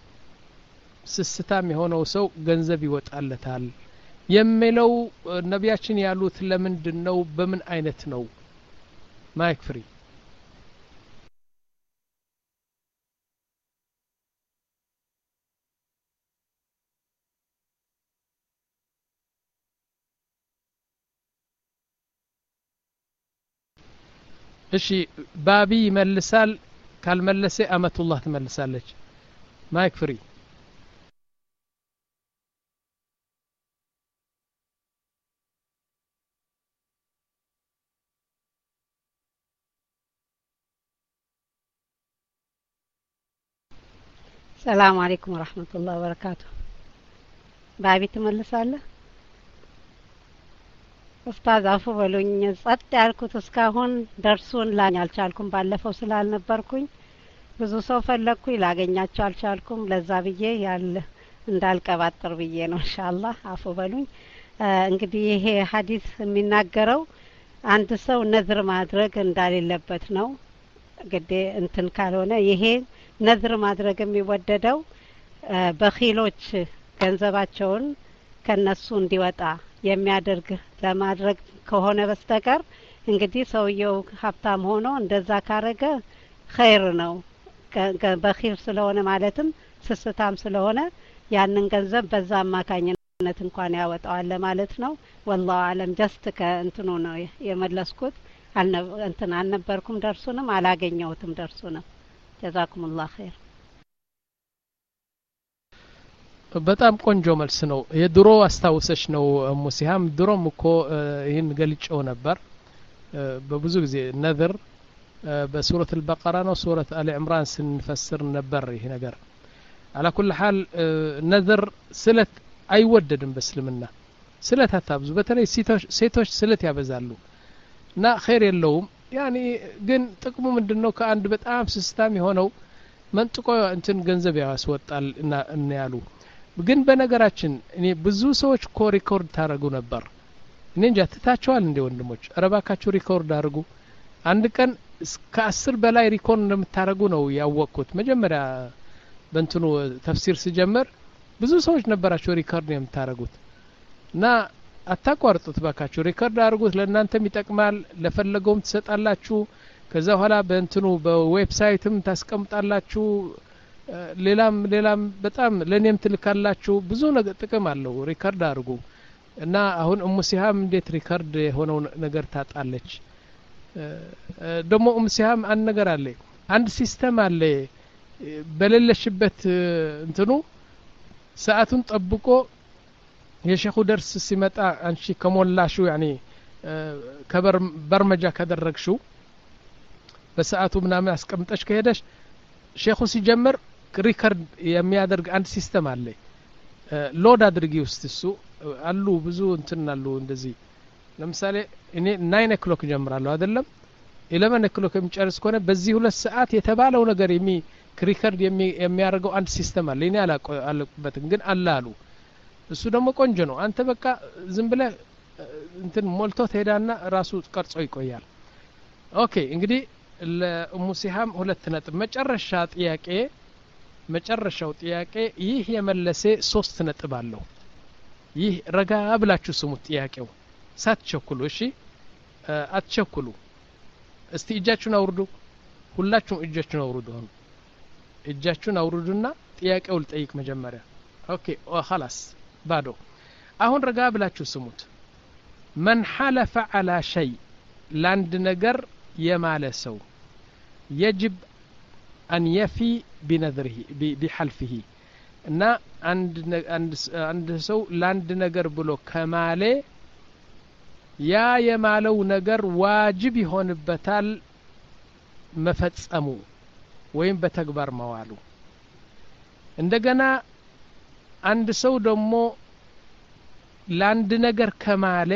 سستام የሆነው ሰው ገንዘብ ይወጣለታል የሚለው ነብያችን ያሉት ለምንድነው በምን አይነት ነው ማይክ ፍሪ እሺ ባቢ ይመልሳል ካልመለሰ አመቱላህ ትመልሳለች ማይክ ፍሪ السلام عليكم ورحمة الله وبركاته بابي تملسالة ኡስታዝ አፉ በሉኝ ጸጥ ያልኩት እስካሁን ደርሱን ላኝ አልቻልኩም ባለፈው ስላልነበርኩኝ ብዙ ሰው ፈለኩኝ ላገኛቸው አልቻልኩም ለዛ ብዬ ያለ እንዳልቀባጥር ብዬ ነው ኢንሻአላህ አፉ በሉኝ እንግዲህ ይሄ ሐዲስ የሚናገረው አንድ ሰው ነዝር ማድረግ እንዳሌለበት ነው። ግዴ እንትን ካልሆነ ይሄ ነዝር ማድረግ የሚወደደው በኺሎች ገንዘባቸውን ከነሱ እንዲወጣ የሚያደርግ ለማድረግ ከሆነ በስተቀር እንግዲህ ሰውየው ሀብታም ሆኖ እንደዛ ካረገ ኸይር ነው። በኺል ስለሆነ ማለትም ስስታም ስለሆነ ያንን ገንዘብ በዛ አማካኝነት እንኳን ያወጣዋል ማለት ነው። ወላሁ አለም ጀስት ከእንትኑ ነው የመለስኩት። እንትን አልነበርኩም ደርሱንም አላገኘሁትም ደርሱንም። ጀዛኩሙላህ ኸይር። በጣም ቆንጆ መልስ ነው። የድሮ አስታውሰሽ ነው ሙሲሃም ድሮም እኮ ይህን ገልጨው ነበር በብዙ ጊዜ ነዝር በሱረት አልበቀራ ነው ሱረት አሊ ዕምራን ስንፈስር ነበር ይሄ ነገር። على كل حال ነዝር ስለት አይወደድም በእስልምና ስለት አታብዙ። በተለይ ሴቶች ሴቶች ስለት ያበዛሉ እና ኸይር የለውም። ያኒ ግን ጥቅሙ ምንድነው? ከአንድ በጣም ስስታም የሆነው መንጥቆ እንትን ገንዘብ ያስወጣል እና እና ያሉ ግን በነገራችን እኔ ብዙ ሰዎች ኮ ሪኮርድ ታረጉ ነበር። እኔ እንጃ ትታቸዋል እንደ ወንድሞች አረባካችሁ ሪኮርድ አድርጉ። አንድ ቀን እስከ አስር በላይ ሪኮርድ እንደምታረጉ ነው ያወቅኩት። መጀመሪያ በእንትኑ ተፍሲር ሲጀምር ብዙ ሰዎች ነበራቸው ሪኮርድ የምታረጉት እና አታቋርጡት ባካችሁ። ሪኮርድ አድርጉት፣ ለእናንተም ይጠቅማል፣ ለፈለገውም ትሰጣላችሁ። ከዛ በኋላ በእንትኑ በዌብሳይትም ታስቀምጣላችሁ። ሌላም ሌላም በጣም ለኔም ትልካላችሁ። ብዙ ነገር ጥቅም አለው። ሪኮርድ አድርጉ እና አሁን ኡሙ ሲሃም እንዴት ሪኮርድ የሆነው ነገር ታጣለች? ደግሞ ኡሙ ሲሃም አንድ ነገር አለ፣ አንድ ሲስተም አለ በሌለሽበት እንትኑ ሰዓቱን ጠብቆ የሼኹ ደርስ ሲመጣ አንቺ ከሞላሽው ያኒ ከበር በርመጃ ከደረግሽው በሰዓቱ ምናምን አስቀምጠሽ ከሄደሽ ሼኹ ሲጀምር ሪከርድ የሚያደርግ አንድ ሲስተም አለ። ሎድ አድርጊ ውስጥ እሱ አሉ ብዙ እንትን አሉ እንደዚህ። ለምሳሌ እኔ ናይን ኦክሎክ ጀምራለሁ አይደለም ኢሌቨን ኦክሎክ የሚጨርስ ከሆነ በዚህ ሁለት ሰዓት የተባለው ነገር የሚ ሪከርድ የሚያደርገው አንድ ሲስተም አለ። እኔ አላውቅበትም ግን አለ አሉ። እሱ ደግሞ ቆንጆ ነው። አንተ በቃ ዝም ብለህ እንትን ሞልቶ ትሄዳና ራሱ ቀርጾ ይቆያል። ኦኬ እንግዲህ ለኡሙ ሲሃም ሁለት ነጥብ። መጨረሻ ጥያቄ መጨረሻው ጥያቄ ይህ የመለሰ ሶስት ነጥብ አለው። ይህ ረጋ ብላችሁ ስሙት ጥያቄው ሳትቸኩሉ እሺ፣ አትቸኩሉ። እስቲ እጃችሁን አውርዱ፣ ሁላችሁም እጃችሁን አውርዱ። አሁን እጃችሁን አውርዱና ጥያቄው ልጠይቅ መጀመሪያ። ኦኬ خلاص ባዶ። አሁን ረጋ ብላችሁ ስሙት። من حلف على شيء ላንድ ነገር የማለ ሰው يجب أن يفي بنذره بحلفه እና አንድ አንድ አንድ ሰው ላንድ ነገር ብሎ ከማለ ያ የማለው ነገር ዋጅብ ይሆንበታል መፈጸሙ ወይም በተግባር መዋሉ። እንደገና አንድ ሰው ደግሞ ላንድ ነገር ከማለ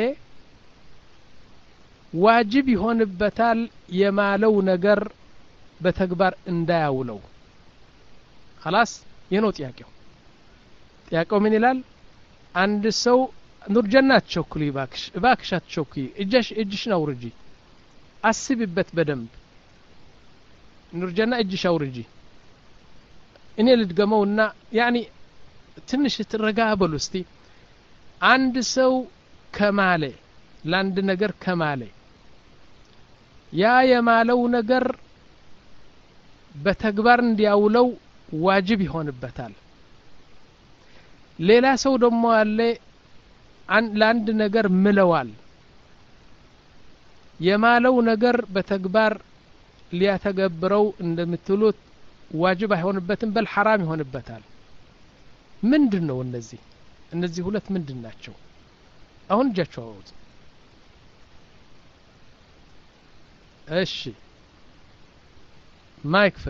ዋጅብ ይሆንበታል የማለው ነገር በተግባር እንዳያውለው። خلاص የነው ጥያቄው። ጥያቄው ምን ይላል? አንድ ሰው ኑርጀናት ቸኩሊ ባክሽ ባክሻት ቸኩይ እጅሽ እጅሽን አውርጂ፣ አስቢበት በደንብ ኑርጀና እጅሽ አውርጂ። እኔ ልድገመውና ያኒ ትንሽ ትረጋ በሉ እስቲ። አንድ ሰው ከማለ ላንድ ነገር ከማለ ያ የማለው ነገር በተግባር እንዲያውለው ዋጅብ ይሆንበታል። ሌላ ሰው ደግሞ አለ ላንድ ነገር ምለዋል፣ የማለው ነገር በተግባር ሊያተገብረው እንደምትሉት ዋጅብ አይሆንበትም በል حرام ይሆንበታል። ምንድነው እነዚህ እነዚህ ሁለት ምንድን ናቸው? አሁን እጃችሁ አውጡ። እሺ ማይክ ፍሪ።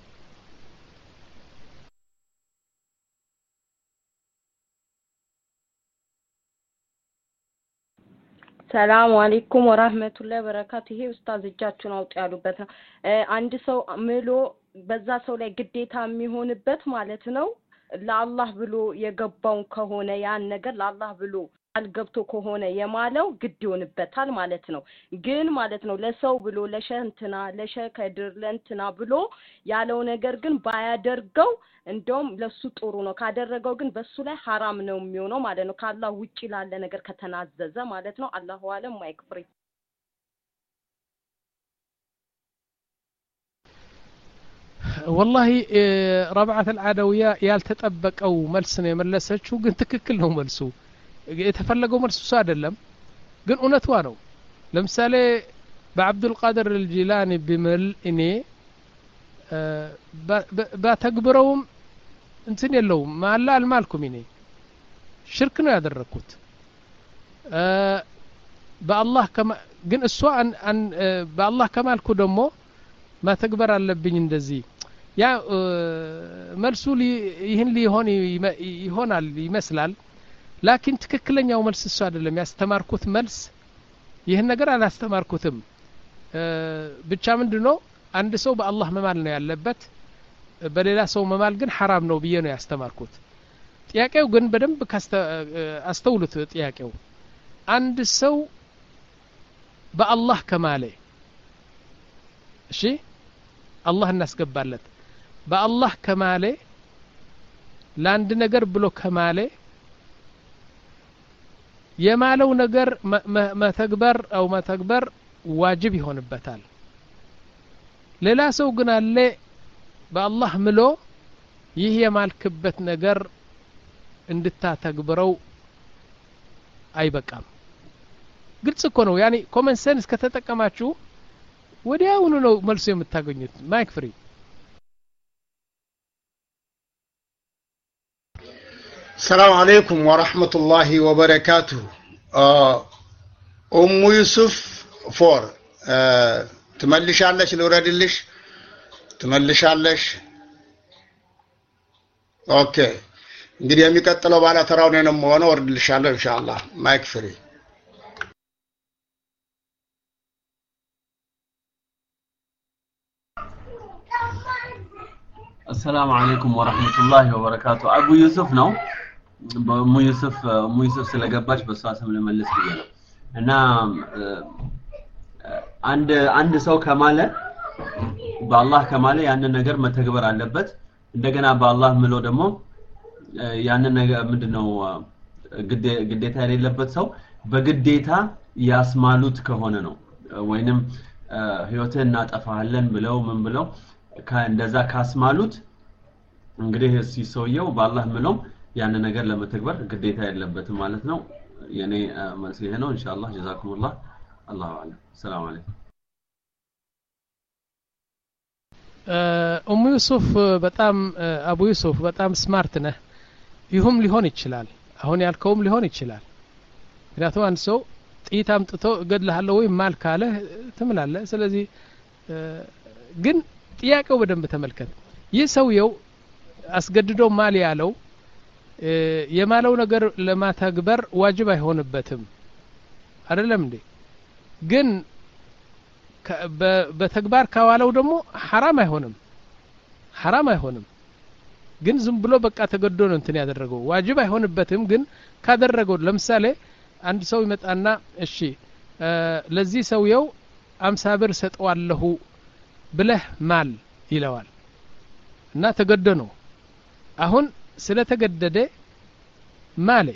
ሰላም አለይኩም ወራህመቱላሂ ወበረካቱ። ይሄ ኡስታዝ እጃችሁን አውጡ ያሉበት አንድ ሰው ምሎ በዛ ሰው ላይ ግዴታ የሚሆንበት ማለት ነው ለአላህ ብሎ የገባውን ከሆነ ያን ነገር ለአላህ ብሎ ገብቶ ከሆነ የማለው ግድ ይሆንበታል ማለት ነው ግን ማለት ነው ለሰው ብሎ ለሸንትና ለሸከድር ለንትና ብሎ ያለው ነገር ግን ባያደርገው እንደውም ለሱ ጥሩ ነው ካደረገው ግን በሱ ላይ حرام ነው የሚሆነው ማለት ነው ካላህ ውጪ ላለ ነገር ከተናዘዘ ማለት ነው አላሁ አለም ማይክፍሪ والله ربعة العدوية ያልተጠበቀው መልስ ነው የመለሰችው ግን ትክክል ነው መልሱ የተፈለገው መልሱ አይደለም ግን እውነቷ ነው ለምሳሌ በአብዱል ቃድር الجيلاني ቢምል እኔ ባተግብረውም እንትን የለውም ማላ አልማልኩም እኔ ሽርክ ነው ያደረኩት በአላህ ከማ ግን እሷ አን በአላህ ከማልኩ ደግሞ ማተግበር አለብኝ እንደዚህ ያ መልሱ ይህን ሊሆን ይሆናል ይመስላል ላኪን ትክክለኛው መልስ እሱ አይደለም ያስተማርኩት መልስ ይህን ነገር አላስተማርኩትም ብቻ ምንድነው አንድ ሰው በአላህ መማል ነው ያለበት በሌላ ሰው መማል ግን حرام ነው ብዬ ነው ያስተማርኩት ጥያቄው ግን በደንብ አስተውሉት ጥያቄው አንድ ሰው በአላህ ከማለ እሺ አላህ እናስገባለት በአላህ ከማለ ለአንድ ነገር ብሎ ከማለ የማለው ነገር መተግበር አው መተግበር ዋጅብ ይሆንበታል ሌላ ሰው ግን አለ በአላህ ምሎ ይህ የማልክበት ነገር እንድታተግብረው አይበቃም ግልጽ እኮ ነው ያኒ ኮመን ሴንስ ከተጠቀማችሁ ወዲያውኑ ነው መልሱ የምታገኙት ማይክ ፍሪ السلام عليكم ورحمة الله وبركاته أم يوسف فور تملش علش الوراد الليش تملش علش اوكي እንግዲህ የሚቀጥለው ባላ ተራው ነው ነው ሆነ ወርድልሻለሁ ኢንሻአላህ ማይክ ፍሪ السلام عليكم ورحمة الله وبركاته أبو يوسف نو أبو يوسف أبو يوسف سلقباش بس واسم لملس بينا هنا عند عند سو كماله بالله كماله يعني نجر ما تكبر على اللبت عندنا بالله ملو دمو يعني نجر مدنو قد قديتها اللي لبت سو بقديتها ياسمالوت كهونه نو وينم هيوتين نات أفعلن بلو من بلو ከእንደዛ ካስማሉት እንግዲህ ሲሶየው በአላህ ምሎም ያን ነገር ለመተግበር ግዴታ የለበትም ማለት ነው የኔ መልስ ይሄ ነው ኢንሻአላህ ጀዛኩሙላህ አላሁ አለም ሰላም አለይኩም ኡሙ ዩሱፍ በጣም አቡ ዩሱፍ በጣም ስማርት ነህ ይሁም ሊሆን ይችላል አሁን ያልከውም ሊሆን ይችላል ምክንያቱም አንድ ሰው ጥይት አምጥቶ እገድልሃለሁ ወይ ማል ካለ ትምላለህ ስለዚህ ግን ጥያቄው በደንብ ተመልከት ይህ ሰውየው አስገድዶ ማል ያለው የማለው ነገር ለማተግበር ዋጅብ አይሆንበትም አይደለም እንዴ ግን በተግባር ካዋለው ደግሞ حرام አይሆንም حرام አይሆንም ግን ዝም ብሎ በቃ ተገዶ ነው እንትን ያደረገው ዋጅብ አይሆንበትም ግን ካደረገው ለምሳሌ አንድ ሰው ይመጣና እሺ ለዚህ ሰውየው አምሳ ብር ሰጠዋለሁ ብለህ ማል ይለዋል እና ተገደ ነው አሁን ስለተገደደ ማለ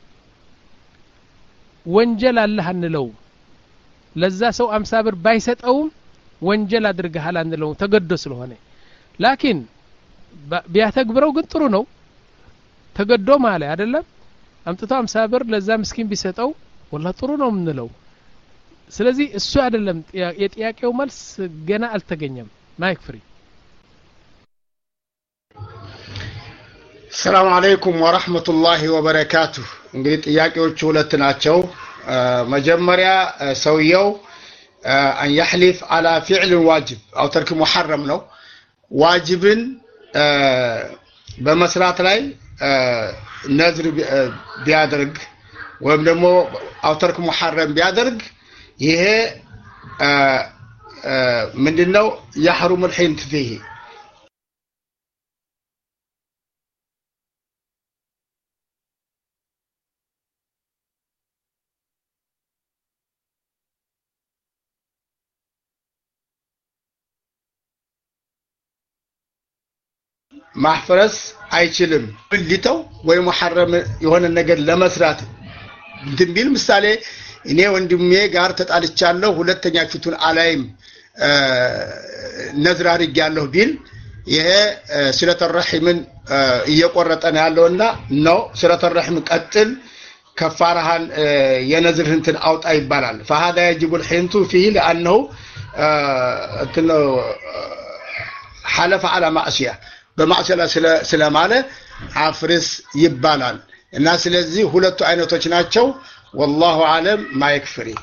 ወንጀል አለህ አንለው ለዛ ሰው አምሳ ብር ባይሰጠውም ወንጀል አድርገሃል አንለው ተገዶ ስለሆነ ላኪን ቢያተግብረው ግን ጥሩ ነው ተገዶ ማለ አይደለም አምጥቶ አምሳ ብር ለዛ ምስኪን ቢሰጠው ወላ ጥሩ ነው ምንለው ስለዚህ እሱ አይደለም የጥያቄው መልስ ገና አልተገኘም ማይክ ፍሪ السلام عليكم ورحمة الله وبركاته እንግዲህ ጥያቄዎቹ ሁለት ናቸው መጀመሪያ ሰውየው ان يحلف على فعل واجب او ترك محرم ነው ዋጅብን በመስራት ላይ ነዝር ቢያደርግ ወይም ደግሞ او ترك محرم ቢያደርግ ይሄ ምንድነው يحرم الحنث فيه ማፍረስ አይችልም ብልተው ወይ محرم የሆነ ነገር ለመስራት እንትን ቢል ምሳሌ እኔ ወንድሜ ጋር ተጣልቻለሁ ሁለተኛ ፊቱን አላይም ነዝር አድርጌያለሁ ቢል ይሄ ስለተ ረሂምን እየቆረጠ ነው ያለውና ነው ስለተ ረሂም ቀጥል كفارهان ينزل هنتن أوت أي بلال فهذا يجب الحنث فيه لأنه حلف على معصية بمعصية سلام على عفرس يبالال الناس الذي هلتو عينو تشناتشو والله عالم ما يكفري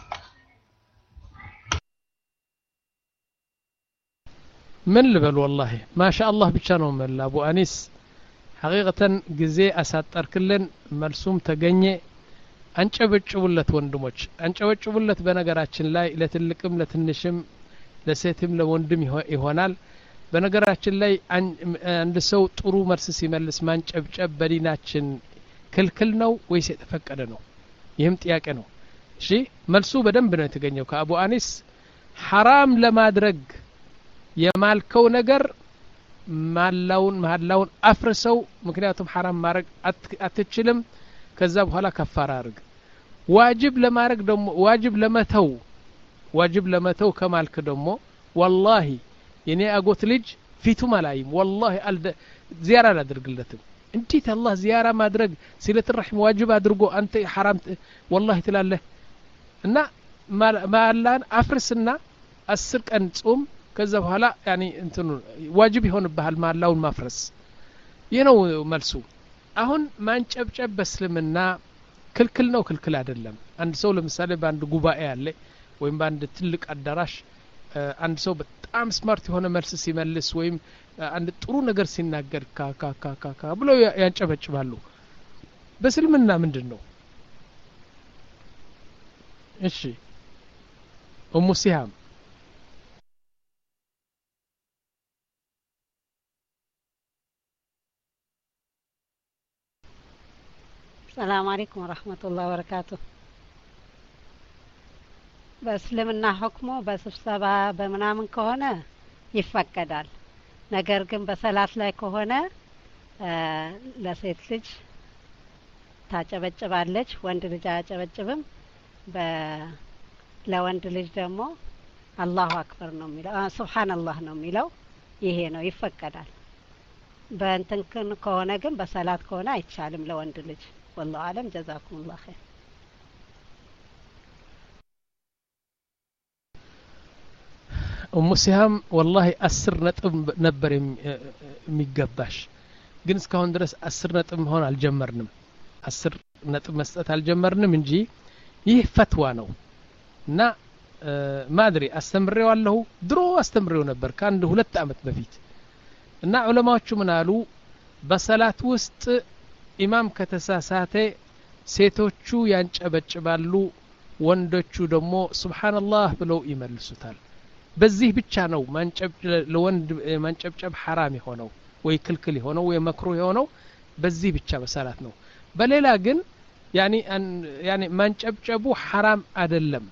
من لبل والله ما شاء الله بيشانو من أبو أنيس حقيقة جزء أساتر كلن مرسوم تجني አንጨበጭቡለት ወንድሞች አንጨበጭቡለት በነገራችን ላይ ለትልቅም ለትንሽም ለሴትም ለወንድም ይሆናል በነገራችን ላይ አንድ ሰው ጥሩ መልስ ሲመልስ ማንጨብጨብ በዲናችን ክልክል ነው ወይስ የተፈቀደ ነው ይህም ጥያቄ ነው እሺ መልሱ በደንብ ነው የተገኘው ከአቡ አኒስ حرام ለማድረግ የማልከው ነገር ማላውን ማላውን አፍርሰው ምክንያቱም حرام ማድረግ አትችልም ከዛ በኋላ ከፋራ አርግ ዋጅብ ለማድረግ ደሞ ዋጅብ ለመተው ዋጅብ ለመተው ከማልክ ደሞ والله የኔ አጎት ልጅ ፊቱ ማላይም والله አልደ ዚያራ ላድርግለትም እንዴት አላህ ዚያራ ማድረግ ሲለት الرحم ዋጅብ አድርጎ አንተ حرام والله ትላለህ እና ማላን አፍርስና አስር ቀን ጾም ከዛ በኋላ ያኒ እንትኑ ዋጅብ ይሆንብሃል ማላውን ማፍረስ ይሄው መልሱ አሁን ማንጨብጨብ በእስልምና ክልክል ነው ክልክል አይደለም አንድ ሰው ለምሳሌ በአንድ ጉባኤ ያለ ወይም በአንድ ትልቅ አዳራሽ አንድ ሰው በጣም ስማርት የሆነ መልስ ሲመልስ ወይም አንድ ጥሩ ነገር ሲናገር ካ ካ ካ ካ ብሎ ያንጨበጭባሉ በእስልምና ምንድነው እሺ ኡሙ ሲሃም السلام عليكم ورحمة الله وبركاته በእስልምና ህክሙ በስብሰባ በመናምን ከሆነ ይፈቀዳል ነገር ግን በሰላት ላይ ከሆነ ለሴት ልጅ ታጨበጭባለች ወንድ ልጅ አያጨበጭብም በ ለወንድ ልጅ ደግሞ አላሁ አክበር ነው የሚለው ሱብሃንአላህ ነው የሚለው ይሄ ነው ይፈቀዳል በእንትን ከሆነ ግን በሰላት ከሆነ አይቻልም ለወንድ ልጅ والله أعلم جزاكم الله خير أم سهام والله أسر نطب نبر ميقباش ግን እስካሁን ድረስ አስር ነጥብ ሆነ አልጀመርንም አስር ነጥብ መስጠት አልጀመርንም እንጂ ይህ ፈትዋ ነው እና ማድሪ አስተምሬዋለሁ ድሮ አስተምሬው ነበር ከአንድ ሁለት አመት በፊት እና ዑለማዎቹ ምን አሉ በሰላት ውስጥ ኢማም ከተሳሳተ ሴቶቹ ያንጨበጭባሉ ወንዶቹ ደግሞ ሱብሃንአላህ ብለው ይመልሱታል በዚህ ብቻ ነው ማንጨብጨብ ለወንድ ማንጨብጨብ حرام የሆነው ወይ ክልክል የሆነው ወይ መክሩህ የሆነው በዚህ ብቻ በሰላት ነው በሌላ ግን ያኒ ያኒ ማንጨብጨቡ حرام አይደለም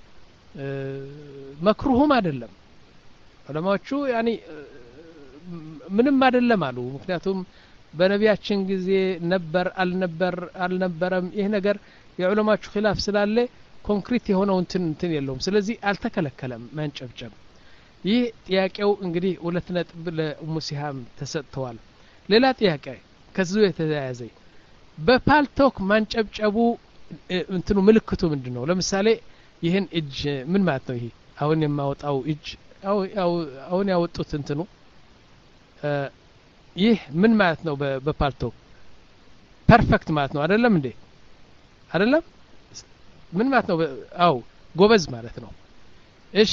መክሩህም አይደለም ዑለማዎቹ ያኒ ምንም አይደለም አሉ ምክንያቱም በነቢያችን ጊዜ ነበር አልነበር አልነበረም ይሄ ነገር የዑለማዎቹ ኺላፍ ስላለ ኮንክሪት የሆነው እንትን እንትን የለውም ስለዚህ አልተከለከለም ማንጨብጨብ ይህ ጥያቄው እንግዲህ ሁለት ነጥብ ለኡሙ ሲሃም ተሰጥተዋል ሌላ ጥያቄ ከዚህ የተያያዘ በፓልቶክ ማንጨብጨቡ እንትኑ ምልክቱ ምንድነው ለምሳሌ ይሄን እጅ ምን ማለት ነው ይሄ አሁን የማወጣው እጅ አው አሁን ያወጡት እንትኑ ይህ ምን ማለት ነው በፓልቶክ ፐርፌክት ማለት ነው አይደለም እንዴ አይደለም ምን ማለት ነው አው ጎበዝ ማለት ነው እሺ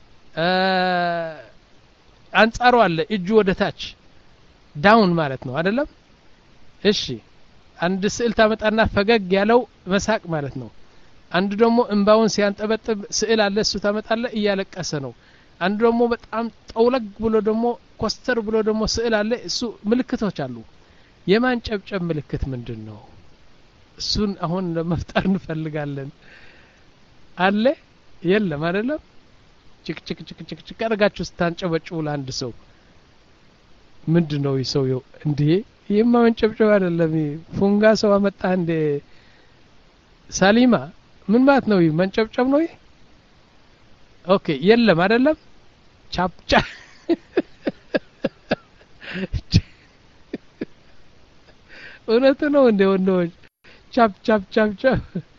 አንጻሩ አለ እጁ ወደ ታች ዳውን ማለት ነው አይደለም እሺ አንድ ስዕል ታመጣና ፈገግ ያለው መሳቅ ማለት ነው አንዱ ደግሞ እንባውን ሲያንጠበጥብ ስዕል አለ እሱ ታመጣለ እያለቀሰ ነው አንዱ ደግሞ በጣም ጠውለግ ብሎ ደግሞ ኮስተር ብሎ ደግሞ ስዕል አለ እሱ ምልክቶች አሉ የማንጨብጨብ ምልክት ምንድነው እሱን አሁን ለመፍጠር እንፈልጋለን አለ የለም አይደለም ጭቅ ጭቅ ጭቅ ጭቅ ጭቅ አርጋችሁ ስታንጨበጭቡ ለአንድ ሰው ምንድነው ይሰውየው እንዴ ይሄማ መንጨብጨብ አይደለም ፉንጋ ሰው አመጣ እንዴ ሳሊማ ምን ማለት ነው መንጨብጨብ ነው ኦኬ የለም አይደለም ቻፕቻ እውነት ነው እንዴ ወንዶች ቻፕ ቻፕ ቻፕ ቻፕ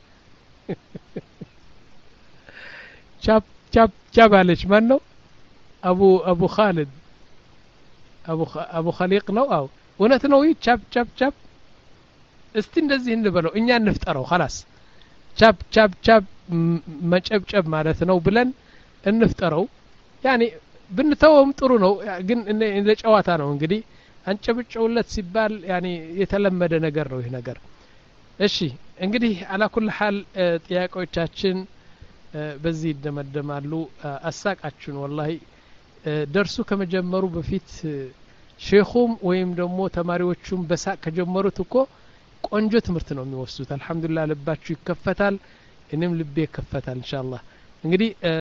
ቻፕ ቻፕ ቻፕ አለች ማን ነው አቡ አቡ ኻሊድ አቡ አቡ ኸሊቅ ነው አው እውነት ነው ቻፕ ቻፕ ቻፕ እስቲ እንደዚህ እንበለው እኛ እንፍጠረው خلاص ቻፕ ቻፕ ቻፕ መጨብጨብ ማለት ነው ብለን እንፍጠረው ያኒ ብንተውም ጥሩ ነው ግን ለጨዋታ ነው እንግዲህ አንጨብጨውለት ሲባል ያኒ የተለመደ ነገር ነው ይሄ ነገር እሺ እንግዲህ አላኩል ሐል ጥያቄዎቻችን በዚህ ይደመደማሉ አሳቃችሁን ወላሂ ደርሱ ከመጀመሩ በፊት ሼኹም ወይም ደግሞ ተማሪዎቹም በሳቅ ከጀመሩት እኮ ቆንጆ ትምህርት ነው የሚወስዱት አልহামዱሊላህ ልባችሁ ይከፈታል እኔም ልቤ ይከፈታል ኢንሻአላህ እንግዲህ